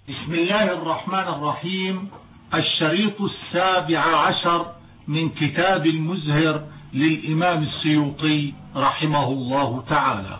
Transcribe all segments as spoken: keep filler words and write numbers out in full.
بسم الله الرحمن الرحيم. الشريط السابع عشر من كتاب المزهر للإمام السيوطي رحمه الله تعالى.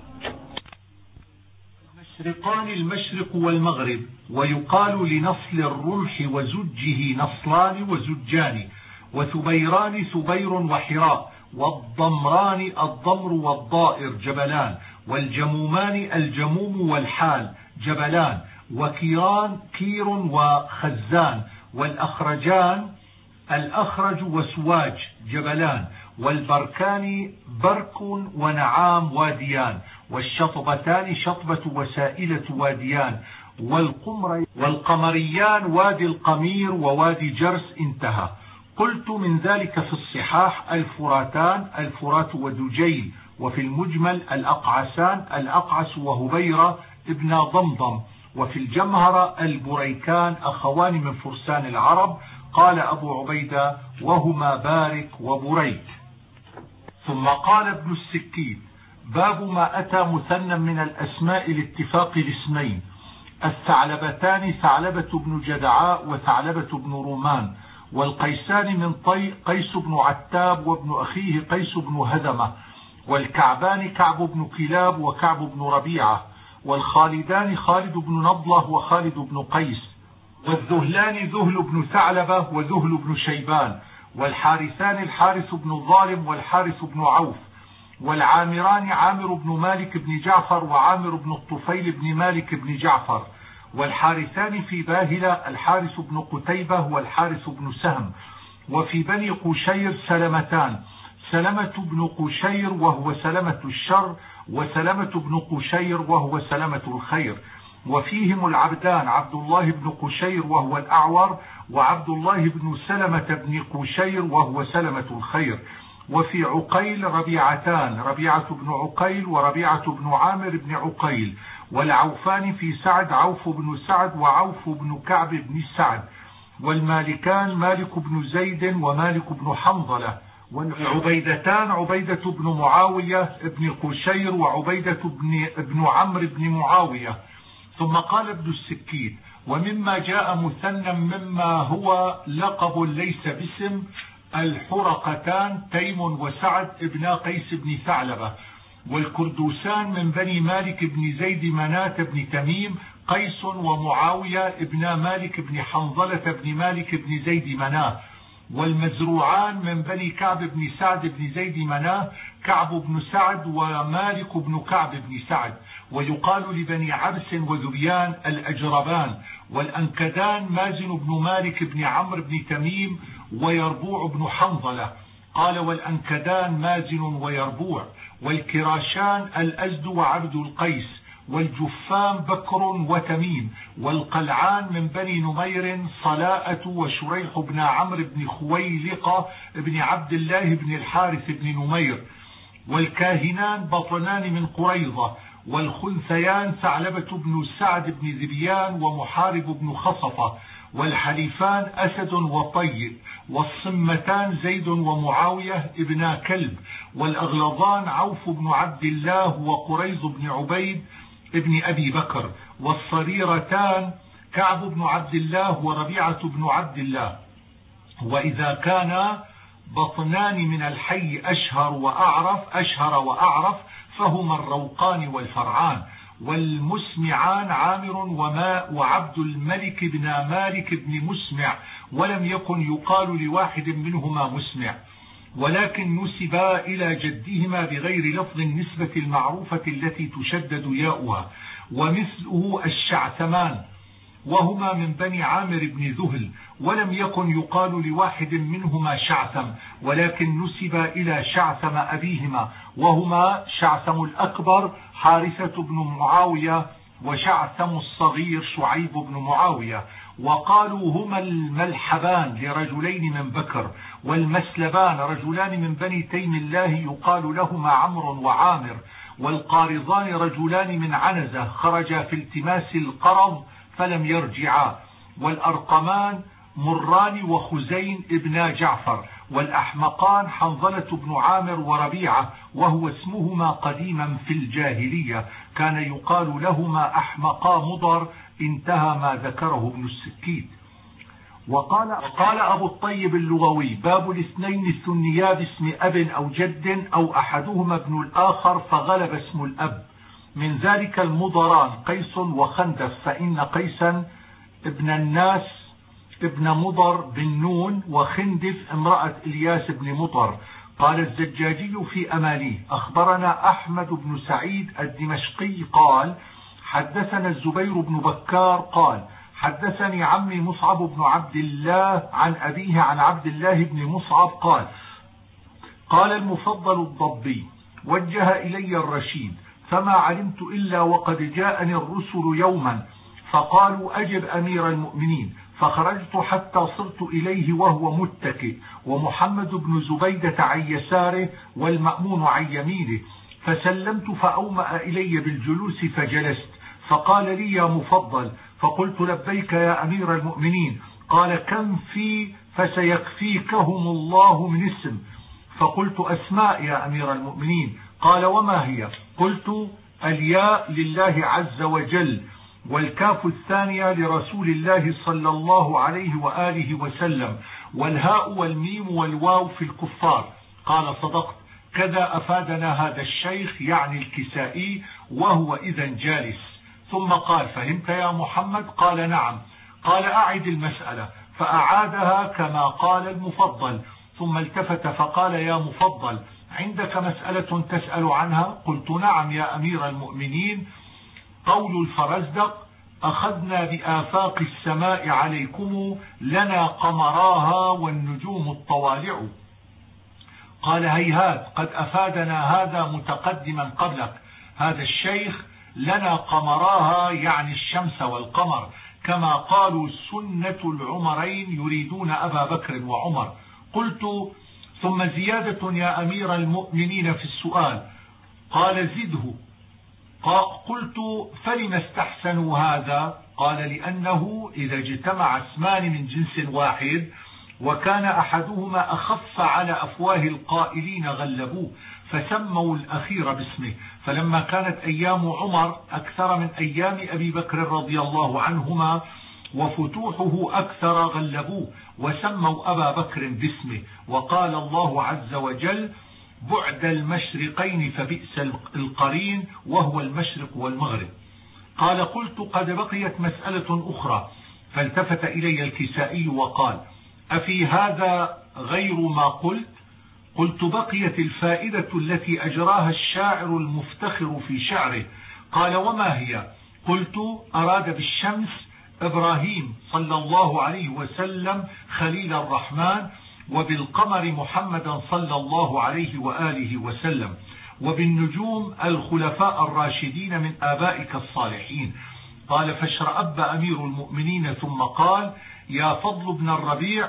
المشرقان المشرق والمغرب، ويقال لنصل الرمح وزجه نصلان وزجان، وثبيران ثبير وحراء، والضمران الضمر والضائر جبلان، والجمومان الجموم والحال جبلان، وكيران كير وخزان، والأخرجان الأخرج وسواج جبلان، والبركان برك ونعام واديان، والشطبتان شطبة وسائلة واديان، والقمر والقمريان وادي القمير ووادي جرس. انتهى. قلت من ذلك في الصحاح الفراتان الفرات ودجيل، وفي المجمل الأقعسان الأقعس وهبيرة ابن ضمضم، وفي الجمهرة البريكان أخوان من فرسان العرب. قال أبو عبيدة وهما بارك وبريك. ثم قال ابن السكين: باب ما أتى مثنى من الأسماء لاتفاق الاسمين. الثعلبتان ثعلبة بن جدعاء وثعلبة بن رومان، والقيسان من طي قيس بن عتاب وابن أخيه قيس بن هدمة، والكعبان كعب بن كلاب وكعب بن ربيعة، والخالدان خالد بن نضلة وخالد بن قيس، والذهلان ذهل بن ثعلبة وذهل بن شيبان، والحارثان الحارث بن ظالم والحارث بن عوف، والعامران عامر بن مالك بن جعفر وعامر بن الطفيل بن مالك بن جعفر، والحارثان في باهلة الحارث بن قتيبة والحارث بن سهم. وفي بني قشير سلمتان، سلمة بن قشير وهو سلمة الشر، وسلمة بن قشير وهو سلمة الخير. وفيهم العبدان عبد الله بن قشير وهو الأعور، وعبد الله بن سلمة بن قشير وهو سلمة الخير. وفي عقيل ربيعتان، ربيعة بن عقيل وربيعة بن عامر بن عقيل. والعوفان في سعد عوف بن سعد وعوف بن كعب بن سعد. والمالكان مالك بن زيد ومالك بن حنظلة. والعبيدتان عبيدة بن معاوية بن قشير وعبيدة بن, بن عمرو بن معاوية. ثم قال ابن السكين: ومما جاء مثنى مما هو لقب ليس باسم الحرقتان تيم وسعد ابن قيس بن ثعلبة، والكردوسان من بني مالك بن زيد مناة بن تميم قيس ومعاوية ابن مالك بن حنظلة بن مالك بن زيد مناه، والمزروعان من بني كعب بن سعد بن زيد مناه كعب بن سعد ومالك بن كعب بن سعد. ويقال لبني عبس وذبيان الأجربان. والأنكدان مازن بن مالك بن عمرو بن تميم ويربوع بن حنظلة. قال: والأنكدان مازن ويربوع. والكراشان الأزد وعبد القيس. والجفان بكر وتميم. والقلعان من بني نمير صلاءة وشريح بن عمرو بن خويلقة بن عبد الله بن الحارث بن نمير. والكاهنان بطنان من قريظة. والخنثيان ثعلبة بن سعد بن ذبيان ومحارب بن خصفة. والحليفان أسد وطيب. والصمتان زيد ومعاوية ابن كلب. والأغلظان عوف بن عبد الله وقريظ بن عبيد ابن أبي بكر. والصريرتان كعب بن عبد الله وربيعة بن عبد الله. وإذا كان بطنان من الحي أشهر وأعرف أشهر وأعرف فهما الروقان والفرعان. والمسمعان عامر وماء وعبد الملك بن مالك بن مسمع، ولم يكن يقال لواحد منهما مسمع، ولكن نسبا إلى جدهما بغير لفظ النسبة المعروفة التي تشدد ياؤها. ومثله الشعثمان، وهما من بني عامر بن ذهل، ولم يكن يقال لواحد منهما شعثم، ولكن نسب إلى شعثم أبيهما، وهما شعثم الأكبر حارثة بن معاوية، وشعثم الصغير شعيب بن معاوية. وقالوا هما الملحبان لرجلين من بكر. والمسلبان رجلان من بني تيم الله يقال لهما عمرو وعامر. والقارضان رجلان من عنزة خرجا في التماس القرض فلم يرجعا. والأرقمان مران وخزين ابن جعفر. والأحمقان حنظلة بن عامر وربيعة، وهو اسمهما قديما في الجاهلية، كان يقال لهما أحمقا مضر انتهى ما ذكره ابن السكيت. وقال, وقال أبو الطيب اللغوي: باب الاثنين الثنيا باسم أب أو جد أو أحدهما ابن الآخر فغلب اسم الأب. من ذلك المضران قيس وخندف، فإن قيسا ابن الناس ابن مضر بن نون، وخندف امرأة إلياس بن مطر. قال الزجاجي في أماليه: أخبرنا أحمد بن سعيد الدمشقي قال: حدثنا الزبير بن بكار قال: حدثني عمي مصعب بن عبد الله عن أبيه عن عبد الله بن مصعب قال: قال المفضل الضبي: وجه إلي الرشيد، فما علمت إلا وقد جاءني الرسل يوما فقالوا أجب أمير المؤمنين، فخرجت حتى صرت إليه وهو متكئ، ومحمد بن زبيدة عن يساره والمأمون عن يمينه، فسلمت فأومأ إلي بالجلوس فجلست، فقال لي: يا مفضل. فقلت: لبيك يا أمير المؤمنين. قال: كم في فسيكفيكهم الله من اسم. فقلت: أسماء يا أمير المؤمنين. قال: وما هي؟ قلت: الياء لله عز وجل، والكاف الثانية لرسول الله صلى الله عليه وآله وسلم، والهاء والميم والواو في الكفار. قال: صدقت، كذا أفادنا هذا الشيخ يعني الكسائي وهو إذا جالس. ثم قال: فهمت يا محمد؟ قال: نعم. قال: أعد المسألة. فأعادها كما قال المفضل، ثم التفت فقال: يا مفضل، عندك مسألة تسأل عنها؟ قلت: نعم يا أمير المؤمنين. قول الفرزدق: أخذنا بآفاق السماء عليكم لنا قمراها والنجوم الطوالع. قال: هيهات، قد أفادنا هذا متقدما قبلك. هذا الشيخ لنا قمراها يعني الشمس والقمر، كما قالوا سنة العمرين يريدون أبا بكر وعمر. قلت: ثم زيادة يا أمير المؤمنين في السؤال. قال: زده. قلت: فلم استحسنوا هذا؟ قال: لأنه إذا اجتمع اسمان من جنس واحد وكان أحدهما أخف على أفواه القائلين غلبوه، فسموا الأخير باسمه، فلما كانت أيام عمر أكثر من أيام أبي بكر رضي الله عنهما وفتوحه أكثر غلبوه وسموا أبا بكر باسمه. وقال الله عز وجل: بعد المشرقين فبئس القرين، وهو المشرق والمغرب. قال: قلت: قد بقيت مسألة أخرى. فالتفت إلي الكسائي وقال: أفي هذا غير ما قلت؟ قلت: بقيت الفائدة التي أجراها الشاعر المفتخر في شعره. قال: وما هي؟ قلت: أراد بالشمس إبراهيم صلى الله عليه وسلم خليل الرحمن، وبالقمر محمدا صلى الله عليه وآله وسلم، وبالنجوم الخلفاء الراشدين من آبائك الصالحين. قال: فاشرأب أمير المؤمنين ثم قال: يا فضل بن الربيع،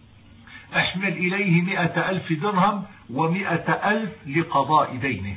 احمل إليه مئة ألف درهم ومئة ألف لقضاء دينه.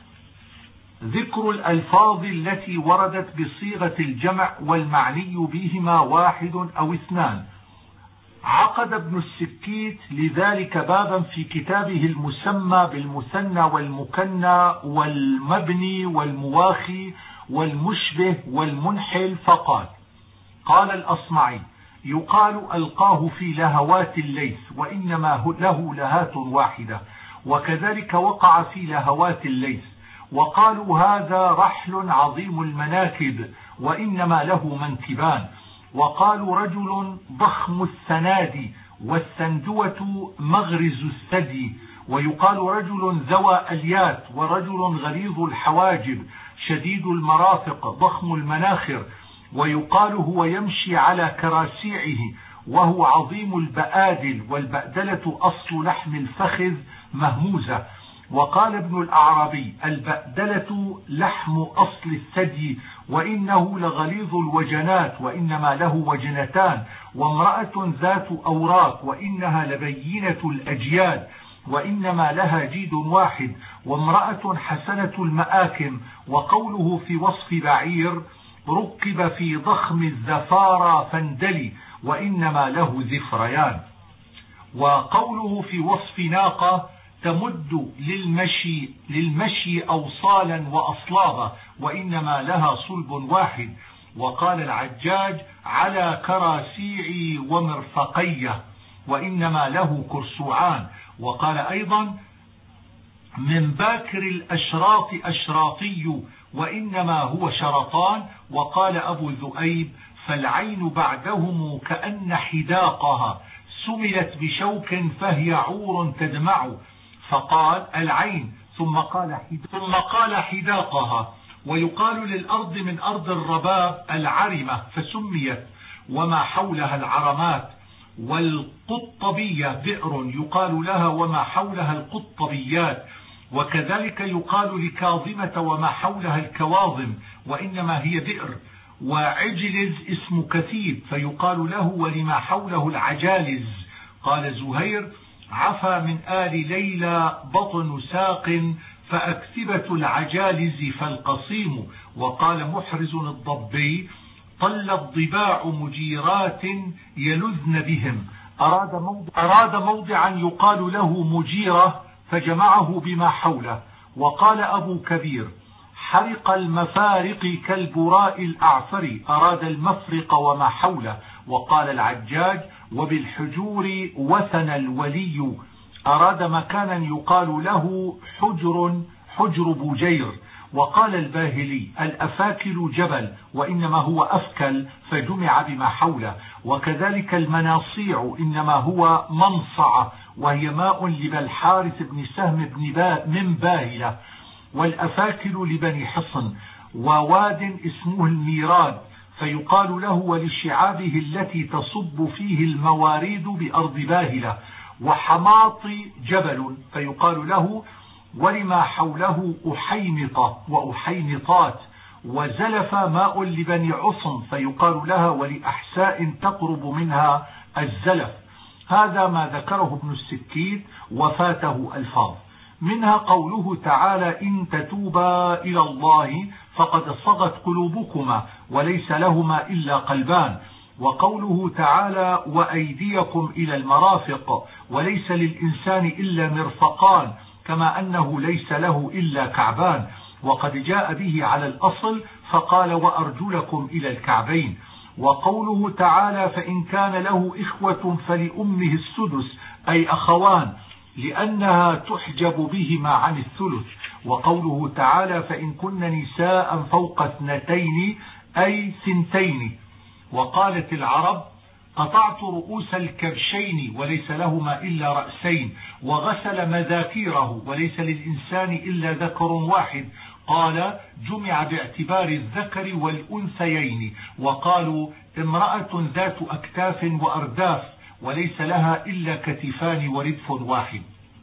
ذكر الألفاظ التي وردت بصيغة الجمع والمعني بهما واحد أو اثنان. عقد ابن السكيت لذلك بابا في كتابه المسمى بالمثنى والمكنى والمبني والمواخي والمشبه والمنحل، فقال: قال الأصمعي: يقال ألقاه في لهوات الليث، وإنما له لهات واحدة، وكذلك وقع في لهوات الليث. وقالوا: هذا رحل عظيم المناكب، وإنما له منكبان. وقالوا: رجل ضخم السناد، والسندوة مغرز الثدي. ويقال: رجل ذوى اليات، ورجل غليظ الحواجب شديد المرافق ضخم المناخر. ويقال: هو يمشي على كراسيعه، وهو عظيم البآدل، والبأدلة أصل لحم الفخذ مهموزة. وقال ابن الأعرابي: البأدلة لحم أصل الثدي، وإنه لغليظ الوجنات، وإنما له وجنتان، وامرأة ذات أوراق، وإنها لبينة الأجياد، وإنما لها جيد واحد، وامرأة حسنة المآكم. وقوله في وصف بعير: ركب في ضخم الزفارى فاندلي، وإنما له ذفريان. وقوله في وصف ناقة: تمد للمشي, للمشي أوصالا وأصلابا، وإنما لها صلب واحد. وقال العجاج على كراسيعي ومرفقي، وإنما له كرسوعان. وقال أيضا من باكر الأشراط أشراطي وإنما هو شرطان. وقال أبو ذؤيب فالعين بعدهم كأن حداقها سملت بشوك فهي عور تدمع، فقال العين ثم قال ثم قال حداقها. ويقال للأرض من أرض الرباب العرمة فسميت، وما حولها العرمات. والقطبية بئر يقال لها وما حولها القطبيات. وكذلك يقال لكاظمة وما حولها الكواظم وإنما هي بئر. وعجلز اسم كثيب فيقال له ولما حوله العجالز. قال زهير عفى من آل ليلى بطن ساق فأكثبة العجالز فالقصيم. وقال محرز الضبي طل الضباع مجيرات يلذن بهم، أراد, موضع أراد موضعا يقال له مجيرة فجمعه بما حوله. وقال أبو كبير حرق المفارق كالبراء الأعفر، أراد المفرق وما حوله. وقال العجاج وبالحجور وثن الولي، أراد مكانا يقال له حجر حجر بجير. وقال الباهلي الأفاكل جبل وإنما هو أفكل فجمع بما حوله. وكذلك المناصيع إنما هو منصعة وهي ماء لبلحارث بن سهم بن با من باهلة. والأفاكل لبني حصن. وواد اسمه الميراد فيقال له ولشعابه التي تصب فيه المواريد بأرض باهلة. وحماط جبل فيقال له ولما حوله أحيمطة وأحيمطات. وزلف ماء لبني عصم فيقال لها ولأحساء تقرب منها الزلف. هذا ما ذكره ابن السكيت وفاته ألفاظ منها قوله تعالى إن تتوبا إلى الله فقد صغت قلوبكما وليس لهما إلا قلبان. وقوله تعالى وأيديكم إلى المرافق وليس للإنسان إلا مرفقان كما أنه ليس له إلا كعبان. وقد جاء به على الأصل فقال وأرجلكم إلى الكعبين. وقوله تعالى فإن كان له إخوة فلأمه السدس أي أخوان لأنها تحجب بهما عن الثلث. وقوله تعالى فإن كن نساء فوق اثنتين أي ثنتين. وقالت العرب قطعت رؤوس الكبشين وليس لهما إلا رأسين، وغسل مذاكيره وليس للإنسان إلا ذكر واحد. قال جمع باعتبار الذكر والأنثيين. وقالوا امرأة ذات أكتاف وأرداف وليس لها إلا كتفان وردف واحد.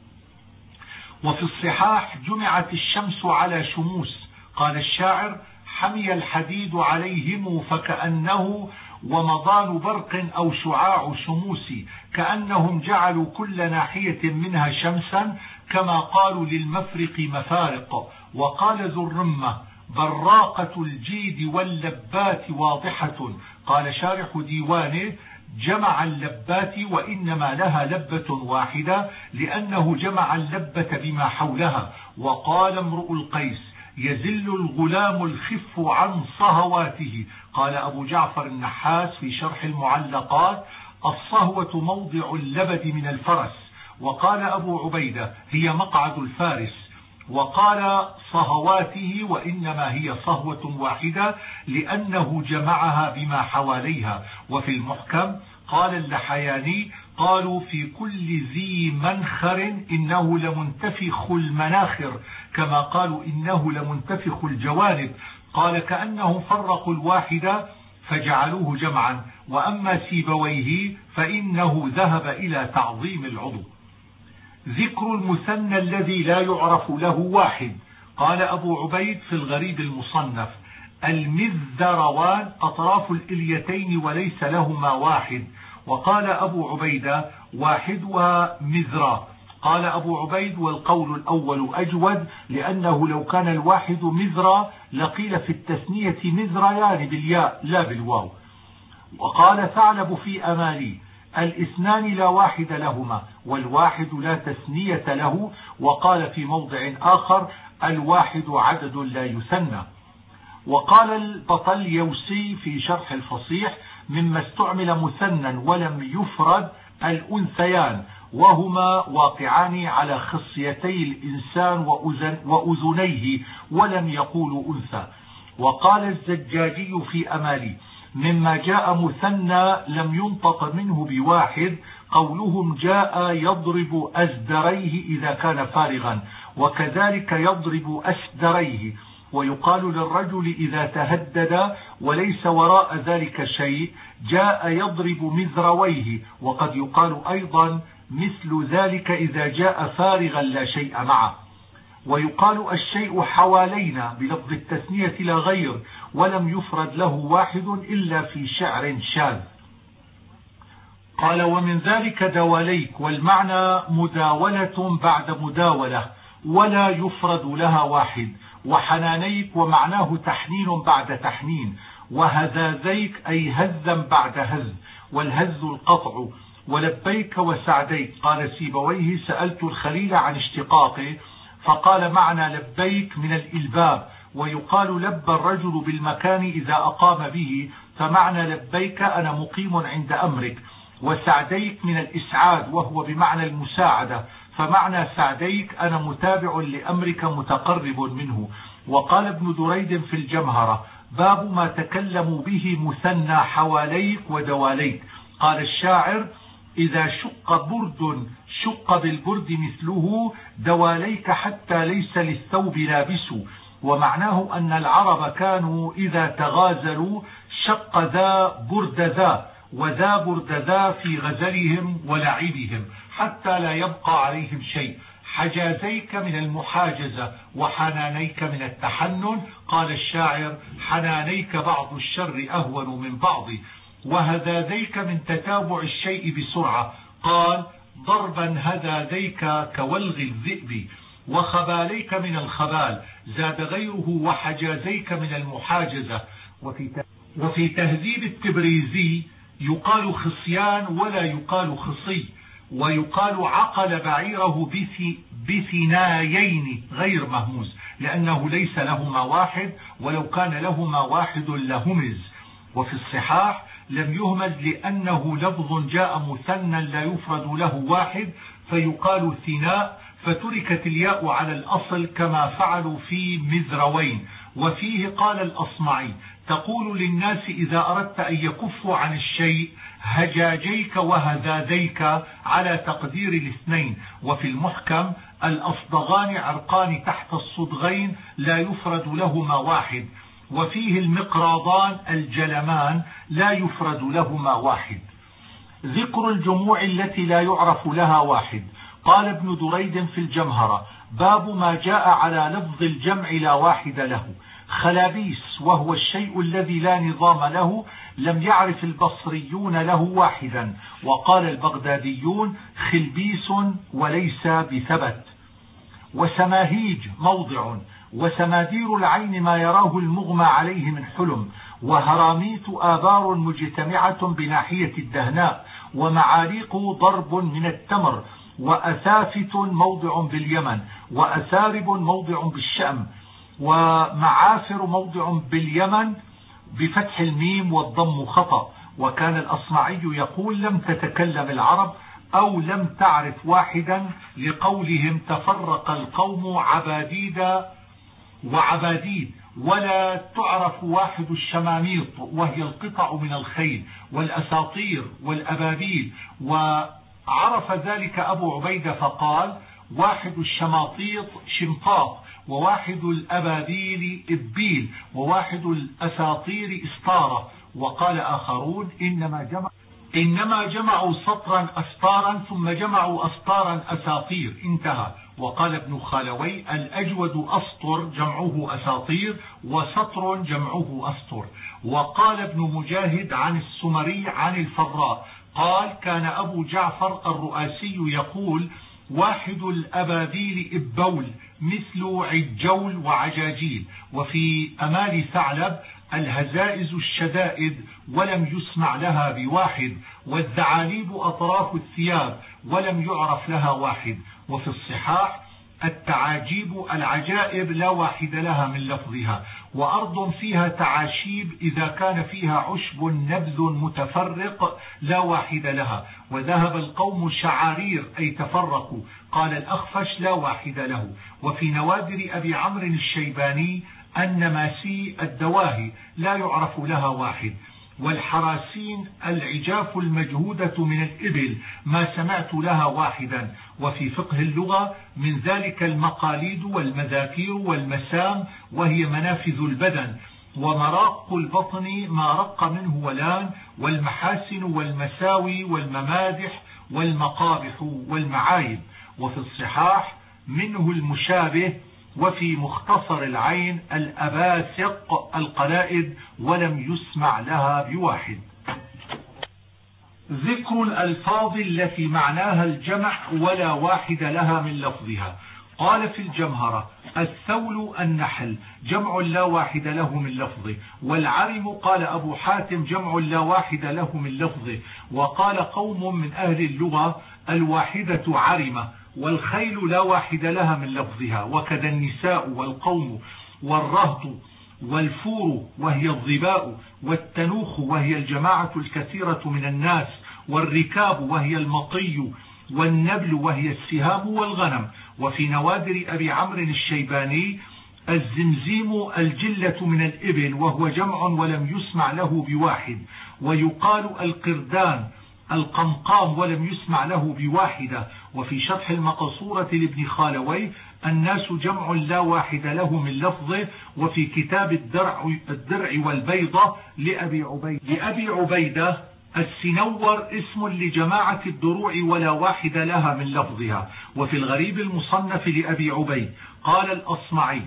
وفي الصحاح جمعت الشمس على شموس. قال الشاعر حمي الحديد عليهم فكأنه ومضان برق أو شعاع شموس، كأنهم جعلوا كل ناحية منها شمسا كما قالوا للمفرق مفارق. وقال ذو الرمة براقة الجيد واللبات واضحة. قال شارح ديوانه جمع اللبات وإنما لها لبة واحدة لأنه جمع اللبة بما حولها. وقال امرؤ القيس يزل الغلام الخف عن صهواته. قال أبو جعفر النحاس في شرح المعلقات الصهوة موضع اللبد من الفرس. وقال أبو عبيدة هي مقعد الفارس. وقال صهواته وإنما هي صهوة واحدة لأنه جمعها بما حواليها. وفي المحكم قال اللحياني قالوا في كل ذي منخر إنه لمنتفخ المناخر كما قالوا إنه لمنتفخ الجوانب. قال كأنهم فرقوا الواحدة فجعلوه جمعا. وأما سيبويه فإنه ذهب إلى تعظيم العضو. ذكر المثنى الذي لا يعرف له واحد. قال أبو عبيد في الغريب المصنف المذروان أطراف الإليتين وليس لهما واحد. وقال أبو عبيدة واحدها مذرا. قال أبو عبيد والقول الأول أجود لأنه لو كان الواحد مذرا لقيل في التثنية مذريان بالياء لا بالواو. وقال ثعلب في أمالي الاثنان لا واحد لهما والواحد لا تثنية له. وقال في موضع آخر الواحد عدد لا يثنى. وقال البطليوسي في شرح الفصيح: مما استعمل مثنى ولم يفرد الأنثيان، وهما واقعان على خصيتي الإنسان وأذنيه، ولم يقولوا أنثى. وقال الزجاجي في أمالي: مما جاء مثنى لم ينطق منه بواحد قولهم جاء يضرب أزدريه إذا كان فارغا، وكذلك يضرب أسدريه. ويقال للرجل إذا تهدد وليس وراء ذلك شيء جاء يضرب مذرويه، وقد يقال أيضا مثل ذلك إذا جاء فارغا لا شيء معه. ويقال الشيء حوالينا بلفظ التثنية لا غير، ولم يفرد له واحد إلا في شعر شاذ. قال: ومن ذلك دواليك، والمعنى مداولة بعد مداولة ولا يفرد لها واحد، وحنانيك ومعناه تحنين بعد تحنين، وهذاذيك أي هزا بعد هز، والهز القطع، ولبيك وسعديك. قال سيبويه: سألت الخليل عن اشتقاقه فقال: معنى لبيك من الإلباب، ويقال لب الرجل بالمكان إذا أقام به، فمعنى لبيك أنا مقيم عند أمرك. وسعديك من الإسعاد وهو بمعنى المساعدة، فمعنى سعديك أنا متابع لأمرك متقرب منه. وقال ابن دريد في الجمهرة: باب ما تكلموا به مثنى حواليك ودواليك. قال الشاعر: إذا شق برد شق بالبرد مثله، دواليك حتى ليس للثوب لابس. ومعناه أن العرب كانوا إذا تغازلوا شق ذا برد ذا وذا برد ذا في غزلهم ولعبهم حتى لا يبقى عليهم شيء. حجازيك من المحاجزة، وحنانيك من التحنن. قال الشاعر: حنانيك بعض الشر أهون من بعض. وهذاذيك من تتابع الشيء بسرعة. قال: ضربا هذاذيك كولغ الذئب. وخباليك من الخبال. زاد غيره: وحجازيك من المحاجزة. وفي تهذيب التبريزي يقال خصيان ولا يقال خصي. ويقال عقل بعيره بثنايين غير مهموز، لأنه ليس لهما واحد، ولو كان لهما واحد لهمز. وفي الصحاح لم يهمز لأنه لفظ جاء مثنى لا يفرد له واحد، فيقال ثناء، فتركت الياء على الأصل كما فعلوا في مذروين. وفيه قال الأصمعي: تقول للناس إذا أردت أن يكفوا عن الشيء هجاجيك وهذاذيك على تقدير الاثنين. وفي المحكم: الأصدغان عرقان تحت الصدغين لا يفرد لهما واحد. وفيه المقراضان الجلمان لا يفرد لهما واحد. ذكر الجموع التي لا يعرف لها واحد. قال ابن دريد في الجمهرة: باب ما جاء على لفظ الجمع لا واحد له. خلابيس، وهو الشيء الذي لا نظام له، لم يعرف البصريون له واحدا. وقال البغداديون: خلبيس وليس بثبت. وسماهيج موضع. وسمادير العين ما يراه المغمى عليه من حلم. وهراميت آبار مجتمعة بناحية الدهناء. ومعاريق ضرب من التمر. وأثافت موضع باليمن. وأثارب موضع بالشام. ومعافر موضع باليمن بفتح الميم والضم خطأ. وكان الأصمعي يقول: لم تتكلم العرب أو لم تعرف واحدا، لقولهم تفرق القوم عباديد وعباديد، ولا تعرف واحد الشماميط وهي القطع من الخيل، والأساطير والأبابيل. وعرف ذلك أبو عبيدة فقال: واحد الشماطيط شمطاط، وواحد الأبابيل إبيل، وواحد الأساطير إسطارة. وقال آخرون: إنما جمع إنما جمعوا سطرا أسطارا ثم جمعوا أسطارا أساطير، انتهى. وقال ابن خالوي: الأجود أسطر جمعه أساطير، وسطر جمعه أسطر. وقال ابن مجاهد عن السمري عن الفراء قال: كان أبو جعفر الرؤاسي يقول: واحد الأبابيل إبول مثل عجول وعجاجيل. وفي أمال ثعلب: الهزائز الشدائد ولم يسمع لها بواحد، والثعاليب أطراف الثياب ولم يعرف لها واحد. وفي الصحاح: التعاجيب العجائب لا واحد لها من لفظها. وأرض فيها تعاشيب إذا كان فيها عشب نبذ متفرق لا واحد لها. وذهب القوم شعارير أي تفرقوا. قال الأخفش لا واحد له. وفي نوادر أبي عمرو الشيباني النماسي الدواهي لا يعرف لها واحد. والحراسين العجاف المجهودة من الإبل ما سمعت لها واحدا. وفي فقه اللغة من ذلك المقاليد والمذاكير والمسام وهي منافذ البدن، ومراق البطن ما رق منه ولان، والمحاسن والمساوي والممادح والمقابح والمعايب. وفي الصحاح منه المشابه. وفي مختصر العين الأباسق القلائد ولم يسمع لها بواحد. ذكر الألفاظ التي معناها الجمع ولا واحد لها من لفظها. قال في الجمهرة: الثول النحل جمع لا واحد له من لفظه. والعرم قال أبو حاتم جمع لا واحد له من لفظه. وقال قوم من أهل اللغة: الواحدة عرمة. والخيل لا واحد لها من لفظها. وكذا النساء والقوم والرهط والفور وهي الظباء، والتنوخ وهي الجماعة الكثيرة من الناس، والركاب وهي المطي، والنبل وهي السهام والغنم. وفي نوادر أبي عمرو الشيباني: الزمزيم الجلة من الإبل وهو جمع ولم يسمع له بواحد. ويقال القردان القمقام ولم يسمع له بواحدة. وفي شرح المقصورة لابن خالوي: الناس جمع لا واحد له من لفظه. وفي كتاب الدرع, الدرع والبيضة لأبي عبيدة, لأبي عبيدة السنور اسم لجماعة الدروع ولا واحد لها من لفظها. وفي الغريب المصنف لأبي عبيد قال الأصمعي: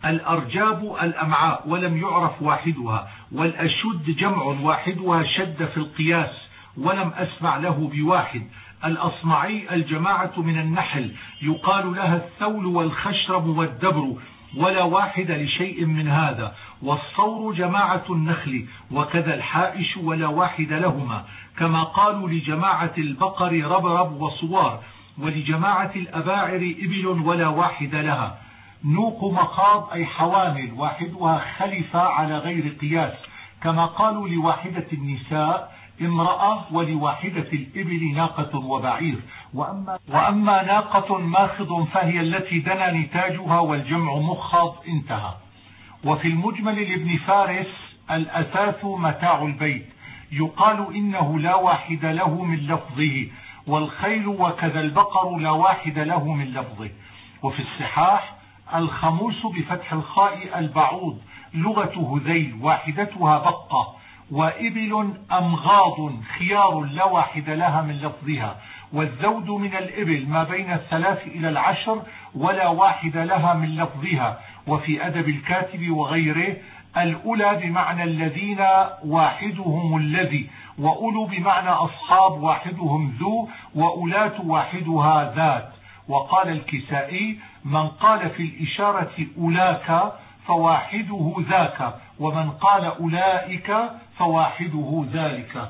الأرجاب الأمعاء ولم يعرف واحدها. والأشد جمع واحدها شد في القياس ولم أسمع له بواحد. الأصمعي: الجماعة من النحل يقال لها الثول والخشرب والدبر ولا واحد لشيء من هذا. والصور جماعة النخل، وكذا الحائش ولا واحد لهما، كما قالوا لجماعة البقر ربرب وصوار، ولجماعة الأباعر إبل ولا واحد لها. نوق مخاض أي حوامل واحدها خلف على غير قياس، كما قالوا لواحدة النساء امرأة ولواحدة الإبل ناقة وبعير. وأما, وأما ناقة ماخض فهي التي دنا نتاجها والجمع مخاض. انتهى. وفي المجمل لابن فارس: الأثاث متاع البيت يقال إنه لا واحد له من لفظه. والخيل وكذا البقر لا واحد له من لفظه. وفي الصحاح: الخموس بفتح الخاء البعوض لغة هذيل واحدتها بقة. وإبل أمغاض خيار لا واحد لها من لفظها. والزود من الإبل ما بين الثلاث إلى العشر ولا واحد لها من لفظها. وفي أدب الكاتب وغيره: الأولى بمعنى الذين واحدهم الذي، وأولو بمعنى أصحاب واحدهم ذو، وأولات واحدها ذات. وقال الكسائي: من قال في الإشارة أولاك فواحده ذاك، ومن قال أولئك فواحده ذلك.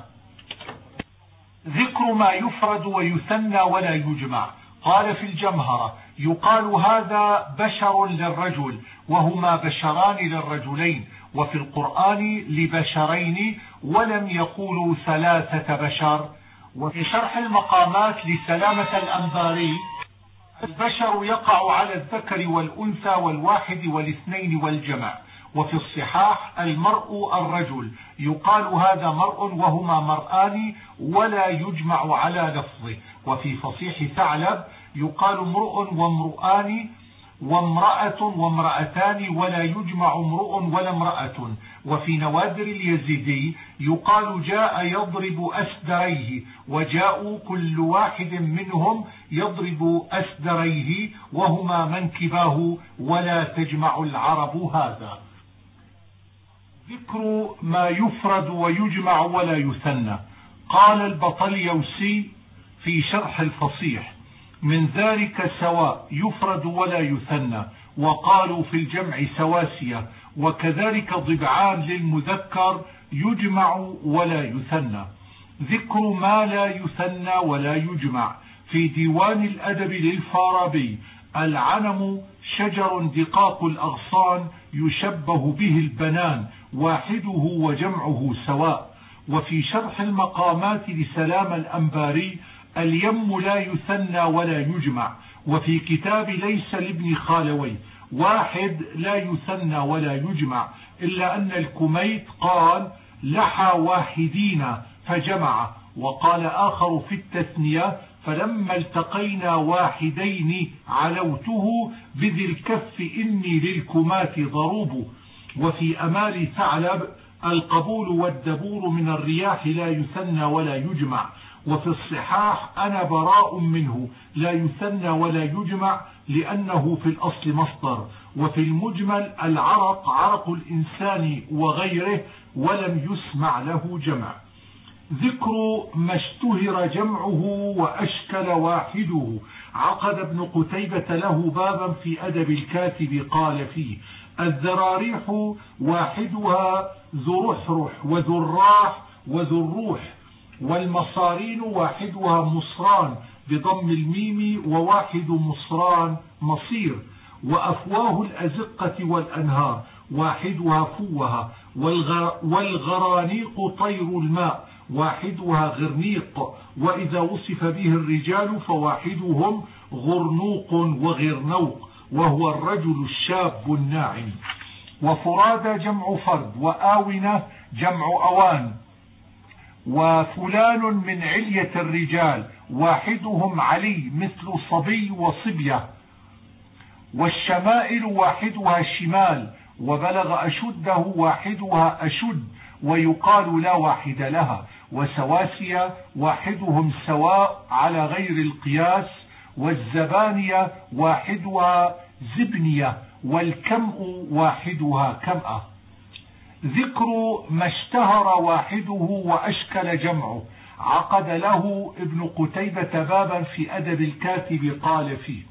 ذكر ما يفرد ويثنى ولا يجمع. قال في الجمهرة: يقال هذا بشر للرجل وهما بشران للرجلين. وفي القرآن لبشرين ولم يقولوا ثلاثة بشر. وفي شرح المقامات لسلامة الأنباري: البشر يقع على الذكر والأنثى والواحد والاثنين والجمع. وفي الصحاح: المرء الرجل يقال هذا مرء وهما مرآن ولا يجمع على لفظه. وفي فصيح ثعلب: يقال امرؤ وامرؤان وامرأة وامرأتان ولا يجمع امرؤ ولا امرأة. وفي نوادر اليزيدي: يقال جاء يضرب أسدريه، وجاءوا كل واحد منهم يضرب أسدريه وهما منكباه ولا تجمع العرب هذا. ذكر ما يفرد ويجمع ولا يثنى. قال البطليوسي في شرح الفصيح: من ذلك سواء يفرد ولا يثنى. وقالوا في الجمع سواسية. وكذلك ضبعان للمذكر يجمع ولا يثنى. ذكر ما لا يثنى ولا يجمع. في ديوان الأدب للفارابي: العنم شجر دقاق الأغصان يشبه به البنان، واحده وجمعه سواء. وفي شرح المقامات لسلام الأنباري: اليم لا يثنى ولا يجمع. وفي كتاب ليس لابن خالوي: واحد لا يثنى ولا يجمع، إلا أن الكميت قال لحى واحدين فجمع، وقال آخر في التثنية: فلما التقينا واحدين علوته بذي الكف إني للكمات ضروب. وفي أمال ثعلب: القبول والدبور من الرياح لا يثنى ولا يجمع. وفي الصحاح: أنا براء منه لا يثنى ولا يجمع لأنه في الأصل مصدر. وفي المجمل: العرق عرق الإنسان وغيره ولم يسمع له جمع. ذكر ما اشتهر جمعه وأشكل واحده. عقد ابن قتيبة له بابا في أدب الكاتب قال فيه: الذراريح واحدها ذو رحرح وذو الراح وذو الروح، والمصارين واحدها مصران بضم الميم وواحد مصران مصير، وأفواه الأزقة والأنهار واحدها فوها، والغرانيق طير الماء واحدها غرنيق، وإذا وصف به الرجال فواحدهم غرنوق وغرنوق وهو الرجل الشاب الناعم. وفراد جمع فرد، وآونة جمع أوان، وفلان من علية الرجال واحدهم علي مثل صبي وصبية، والشمائل واحدها شمال، وبلغ أشده واحدها أشد ويقال لا واحد لها، وسواسية واحدهم سواء على غير القياس، والزبانية واحدها زبنية، والكمء واحدها كمأة. ذكر ما اشتهر واحده وأشكل جمعه. عقد له ابن قتيبة بابا في أدب الكاتب قال فيه: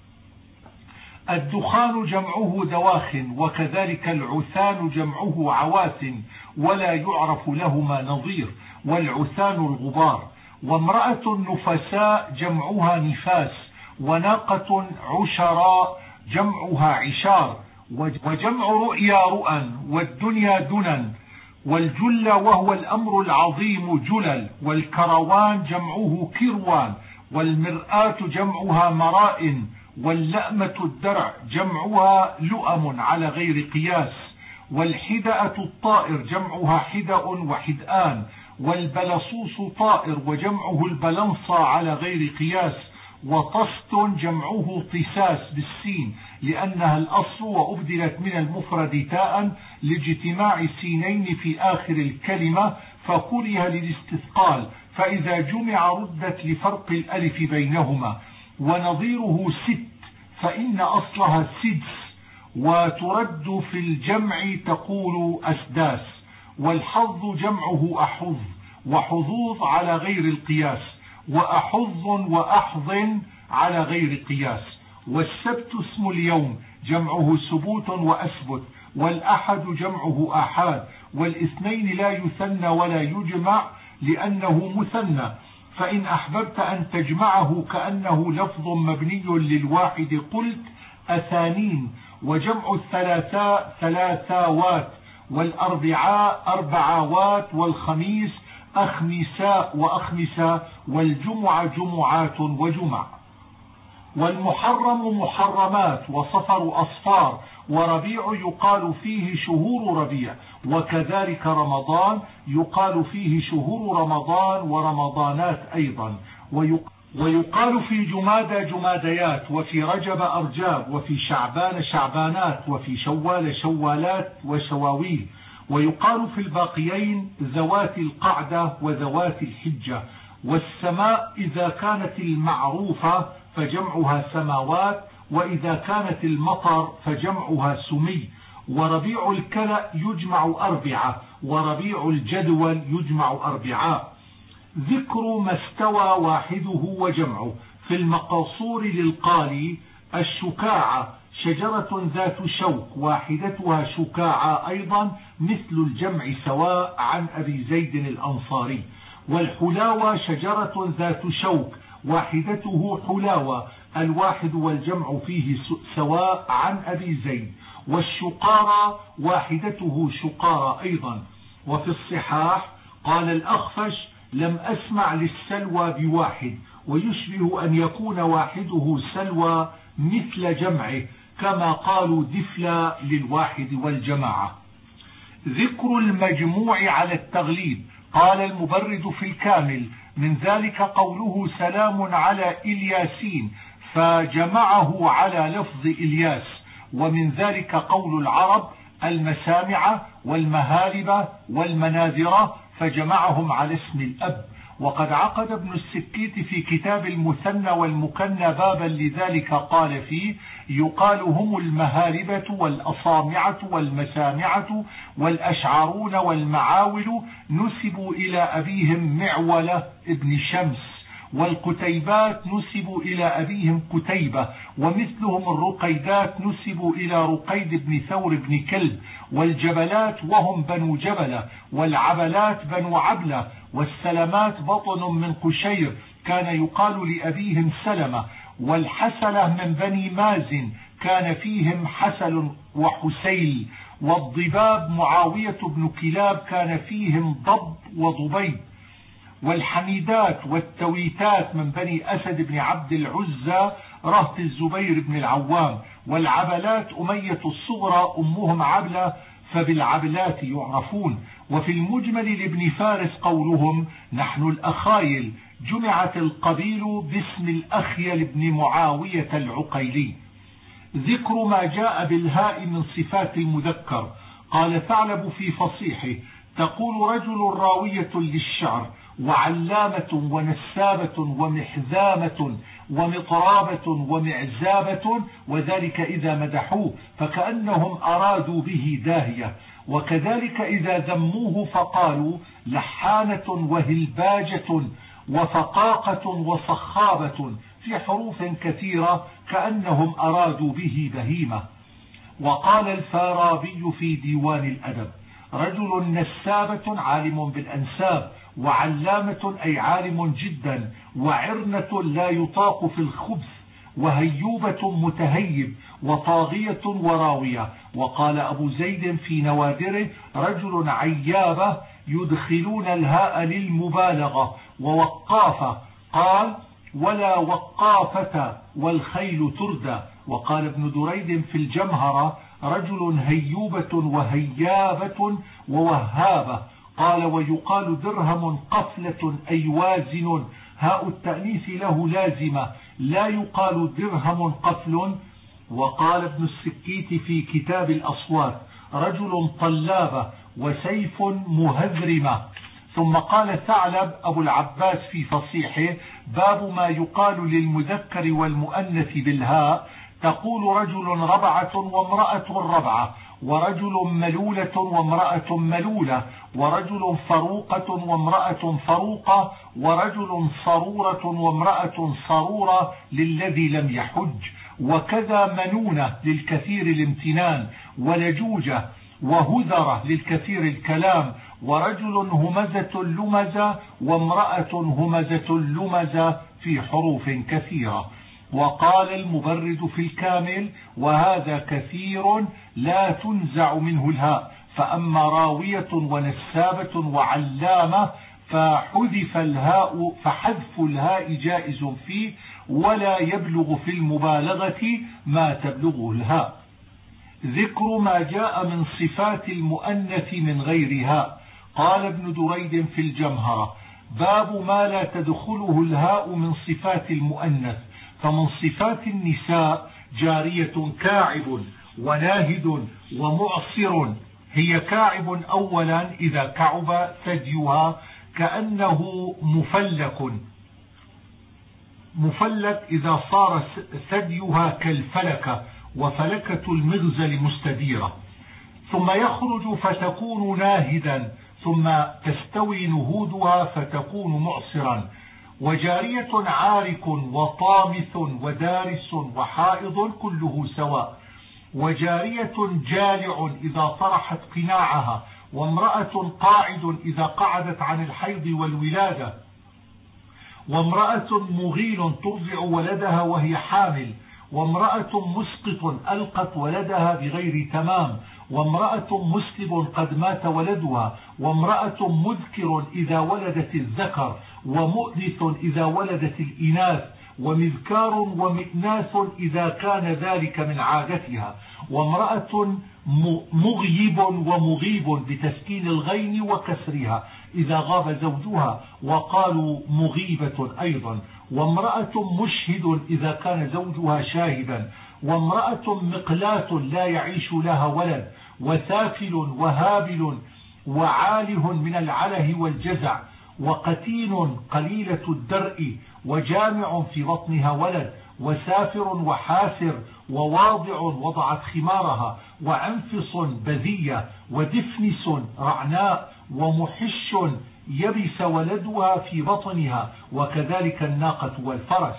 الدخان جمعه دواخن، وكذلك العثان جمعه عواثن ولا يعرف لهما نظير، والعثان الغبار. وامرأة نفساء جمعها نفاس، وناقة عشراء جمعها عشار، وجمع رؤيا رؤى، والدنيا دنا، والجل وهو الأمر العظيم جلل، والكروان جمعه كروان، والمرآة جمعها مرائن، واللأمة الدرع جمعها لؤم على غير قياس، والحدأة الطائر جمعها حدأ وحدآن، والبلصوص طائر وجمعه البلنصى على غير قياس، وطست جمعه طساس بالسين لأنها الأصل وأبدلت من المفرد تاء لاجتماع سينين في آخر الكلمة فكره للاستثقال، فإذا جمع ردت لفرق الألف بينهما. ونظيره ست، فإن أصلها سدس، وترد في الجمع تقول أسداس. والحظ جمعه أحظ، وحظوظ على غير القياس، وأحظ وأحظ على غير قياس. والسبت اسم اليوم جمعه سبوت وأسبت، والأحد جمعه أحاد، والاثنين لا يثنى ولا يجمع لأنه مثنى، فإن أحببت أن تجمعه كأنه لفظ مبني للواحد قلت أثانين. وجمع الثلاثاء ثلاثاوات، والأربعاء أربعاوات، والخميس أخمساء وأخمساء، والجمع جمعات وجمع. والمحرم محرمات، وصفر أصفار، وربيع يقال فيه شهور ربيع، وكذلك رمضان يقال فيه شهور رمضان ورمضانات أيضا. ويقال في جمادى جماديات، وفي رجب أرجاب، وفي شعبان شعبانات، وفي شوال شوالات وشواويل. ويقال في الباقيين ذوات القعدة وذوات الحجة. والسماء إذا كانت المعروفة فجمعها سماوات، وإذا كانت المطر فجمعها سمي. وربيع الكلأ يجمع أربعة، وربيع الجدول يجمع أربعاء. ذكر ما استوى واحده وجمعه. في المقاصور للقالي: الشكاعة شجرة ذات شوك، واحدتها شكاعة أيضا مثل الجمع سواء عن أبي زيد الأنصاري. والحلاوة شجرة ذات شوك، واحدته حلاوة، الواحد والجمع فيه سواء، عن أبي زيد. والشقارى واحدته شقارى أيضا. وفي الصحاح قال الأخفش: لم أسمع للسلوى بواحد، ويشبه أن يكون واحده سلوى مثل جمعه، كما قالوا دفلا للواحد والجماعة. ذكر المجموع على التغليب. قال المبرد في الكامل: من ذلك قوله سلام على إلياسين، فجمعه على لفظ إلياس. ومن ذلك قول العرب المسامع والمهارب والمناذرة، فجمعهم على اسم الأب. وقد عقد ابن السكيت في كتاب المثنى والمكنى بابا لذلك قال فيه: يقال هم المهاربة والأصامعة والمسامعة والأشعرون والمعاول، نسبوا إلى أبيهم معولة ابن شمس. والقتيبات نسبوا إلى أبيهم قتيبة، ومثلهم الرقيدات نسبوا إلى رقيد بن ثور بن كلب. والجبلات وهم بنو جبلة، والعبلات بنو عبلة، والسلمات بطن من قشير كان يقال لأبيهم سلمة. والحسلة من بني مازن كان فيهم حسل وحسيل. والضباب معاوية بن كلاب كان فيهم ضب وضبيب. والحميدات والتويتات من بني أسد بن عبد العزى رهط الزبير بن العوام. والعبلات أمية الصغرى أمهم عبلة، فبالعبلات يعرفون. وفي المجمل لابن فارس قولهم: نحن الأخايل، جمعت القبيل باسم الأخيل بن معاوية العقيلي. ذكر ما جاء بالهاء من صفات المذكر. قال ثعلب في فصيحه: تقول رجل راوية للشعر، وعلامة ونسابة ومحزامة ومطرابة ومعزابة، وذلك إذا مدحوه فكأنهم أرادوا به داهية. وكذلك إذا ذموه فقالوا لحانة وهلباجة وفقاقة وصخابة، في حروف كثيرة كأنهم أرادوا به بهيمة. وقال الفارابي في ديوان الأدب: رجل نسابة عالم بالأنساب، وعلامة أي عالم جدا، وعرنة لا يطاق في الخبث، وهيوبة متهيب، وطاغية وراوية. وقال أبو زيد في نوادره: رجل عيابة، يدخلون الهاء للمبالغة. ووقافة قال: ولا وقافة والخيل تردى. وقال ابن دريد في الجمهرة: رجل هيوبة وهيابة ووهابة. قال: ويقال درهم قفلة أي وازن، هاء التأنيث له لازمة، لا يقال درهم قفل. وقال ابن السكيت في كتاب الأصوات: رجل طلابة وسيف مهذرمة. ثم قال ثعلب أبو العباس في فصيحه: باب ما يقال للمذكر والمؤنث بالهاء. تقول رجل ربعة وامرأة ربعة، ورجل ملولة وامرأة ملولة، ورجل فروقة وامرأة فروقة، ورجل صرورة وامرأة صرورة للذي لم يحج. وكذا منونة للكثير الامتنان، ولجوجة وهذرة للكثير الكلام، ورجل همزة لمزة وامرأة همزة لمزة في حروف كثيرة. وقال المبرد في الكامل: وهذا كثير لا تنزع منه الهاء، فأما راوية ونسابة وعلامة فحذف الهاء فحذف الهاء جائز فيه، ولا يبلغ في المبالغة ما تبلغه الهاء. ذكر ما جاء من صفات المؤنث من غير هاء. قال ابن دريد في الجمهرة: باب ما لا تدخله الهاء من صفات المؤنث. فمن صفات النساء جارية كاعب وناهد ومعصر. هي كاعب أولا إذا كعب ثديها كأنه مفلك، مفلك إذا صار ثديها كالفلكة، وفلكة المغزل مستديرة. ثم يخرج فتكون ناهدا، ثم تستوي نهودها فتكون معصرا. وجارية عارك وطامث ودارس وحائض كله سواء. وجارية جالع إذا طرحت قناعها، وامرأة قاعد إذا قعدت عن الحيض والولادة. وامرأة مغيل ترضع ولدها وهي حامل، وامرأة مسقط ألقت ولدها بغير تمام، وامرأة مسلب قد مات ولدها، وامرأة مذكر إذا ولدت الذكر، ومؤنث إذا ولدت الإناث، ومذكار ومئناث إذا كان ذلك من عادتها، وامرأة مغيب ومغيب بتسكين الغين وكسرها إذا غاب زوجها، وقالوا مغيبة أيضا، وامرأة مشهد إذا كان زوجها شاهدا، وامرأة مقلاة لا يعيش لها ولد، وثافل وهابل وعاله من العله والجزع، وقتين قليلة الدرء وجامع في بطنها ولد، وسافر وحاسر وواضع وضعت خمارها، وعنفص بذية، ودفنس رعناء، ومحش يبس ولدها في بطنها، وكذلك الناقة والفرس،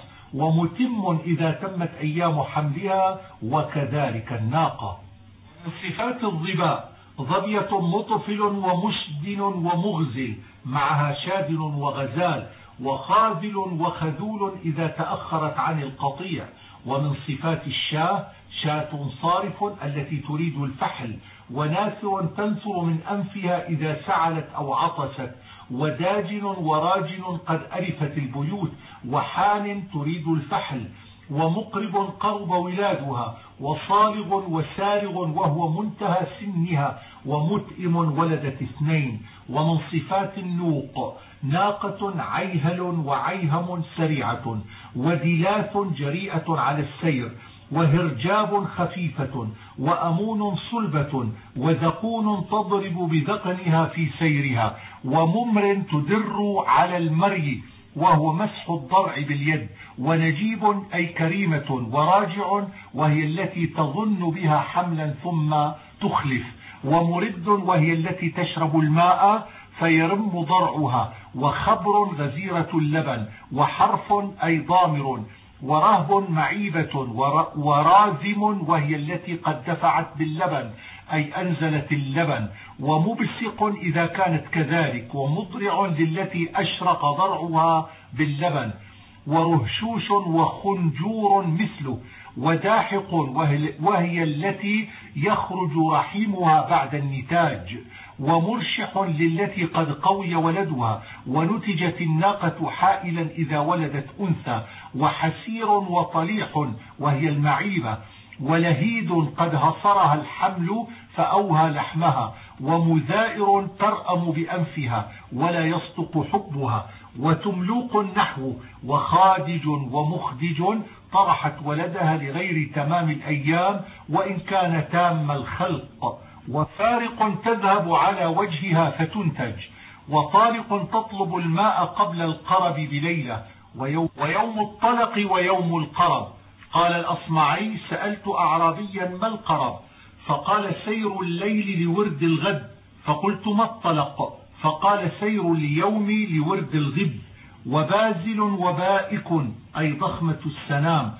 ومتم إذا تمت أيام حملها، وكذلك الناقة. من صفات الظباء ظبية مطفل ومشد ومغزل معها شاد وغزال، وخاذل وخذول إذا تأخرت عن القطيع. ومن صفات الشاة شاة صارف التي تريد الفحل، وناثر تنثر من أنفها إذا سعلت أو عطست، وداجن وراجن قد ألفت البيوت، وحان تريد الفحل، ومقرب قرب ولادها، وصالغ وسارغ وهو منتهى سنها، ومتئم ولدت اثنين. ومن صفات النوق ناقة عيهل وعيهم سريعة، ودلاث جريئة على السير، وهرجاب خفيفة، وأمون صلبة، وذقون تضرب بذقنها في سيرها، وممر تدر على المري وهو مسح الضرع باليد، ونجيب أي كريمة، وراجع وهي التي تظن بها حملا ثم تخلف، ومرد وهي التي تشرب الماء فيرم ضرعها، وخبر غزيرة اللبن، وحرف أي ضامر، ورهب معيبة، ورازم وهي التي قد دفعت باللبن أي أنزلت اللبن، ومبسق إذا كانت كذلك، ومضرع للتي أشرق ضرعها باللبن، ورهشوش وخنجور مثله، وداحق وهي التي يخرج رحمها بعد النتاج، ومرشح للتي قد قوي ولدها، ونتجت الناقة حائلا إذا ولدت أنثى، وحسير وطليح وهي المعيبة، ولهيد قد هصرها الحمل فأوهى لحمها، ومذائر ترأم بأنفها ولا يصدق حبها، وتملوق النحو، وخادج ومخدج طرحت ولدها لغير تمام الأيام وإن كان تام الخلق، وفارق تذهب على وجهها فتنتج، وطارق تطلب الماء قبل القرب بليلة، ويوم الطلق ويوم القرب. قال الأصمعي: سألت أعرابيا ما القرب؟ فقال: سير الليل لورد الغد. فقلت: ما الطلق؟ فقال: سير اليوم لورد الغد. وبازل وبائك أي ضخمة السنام،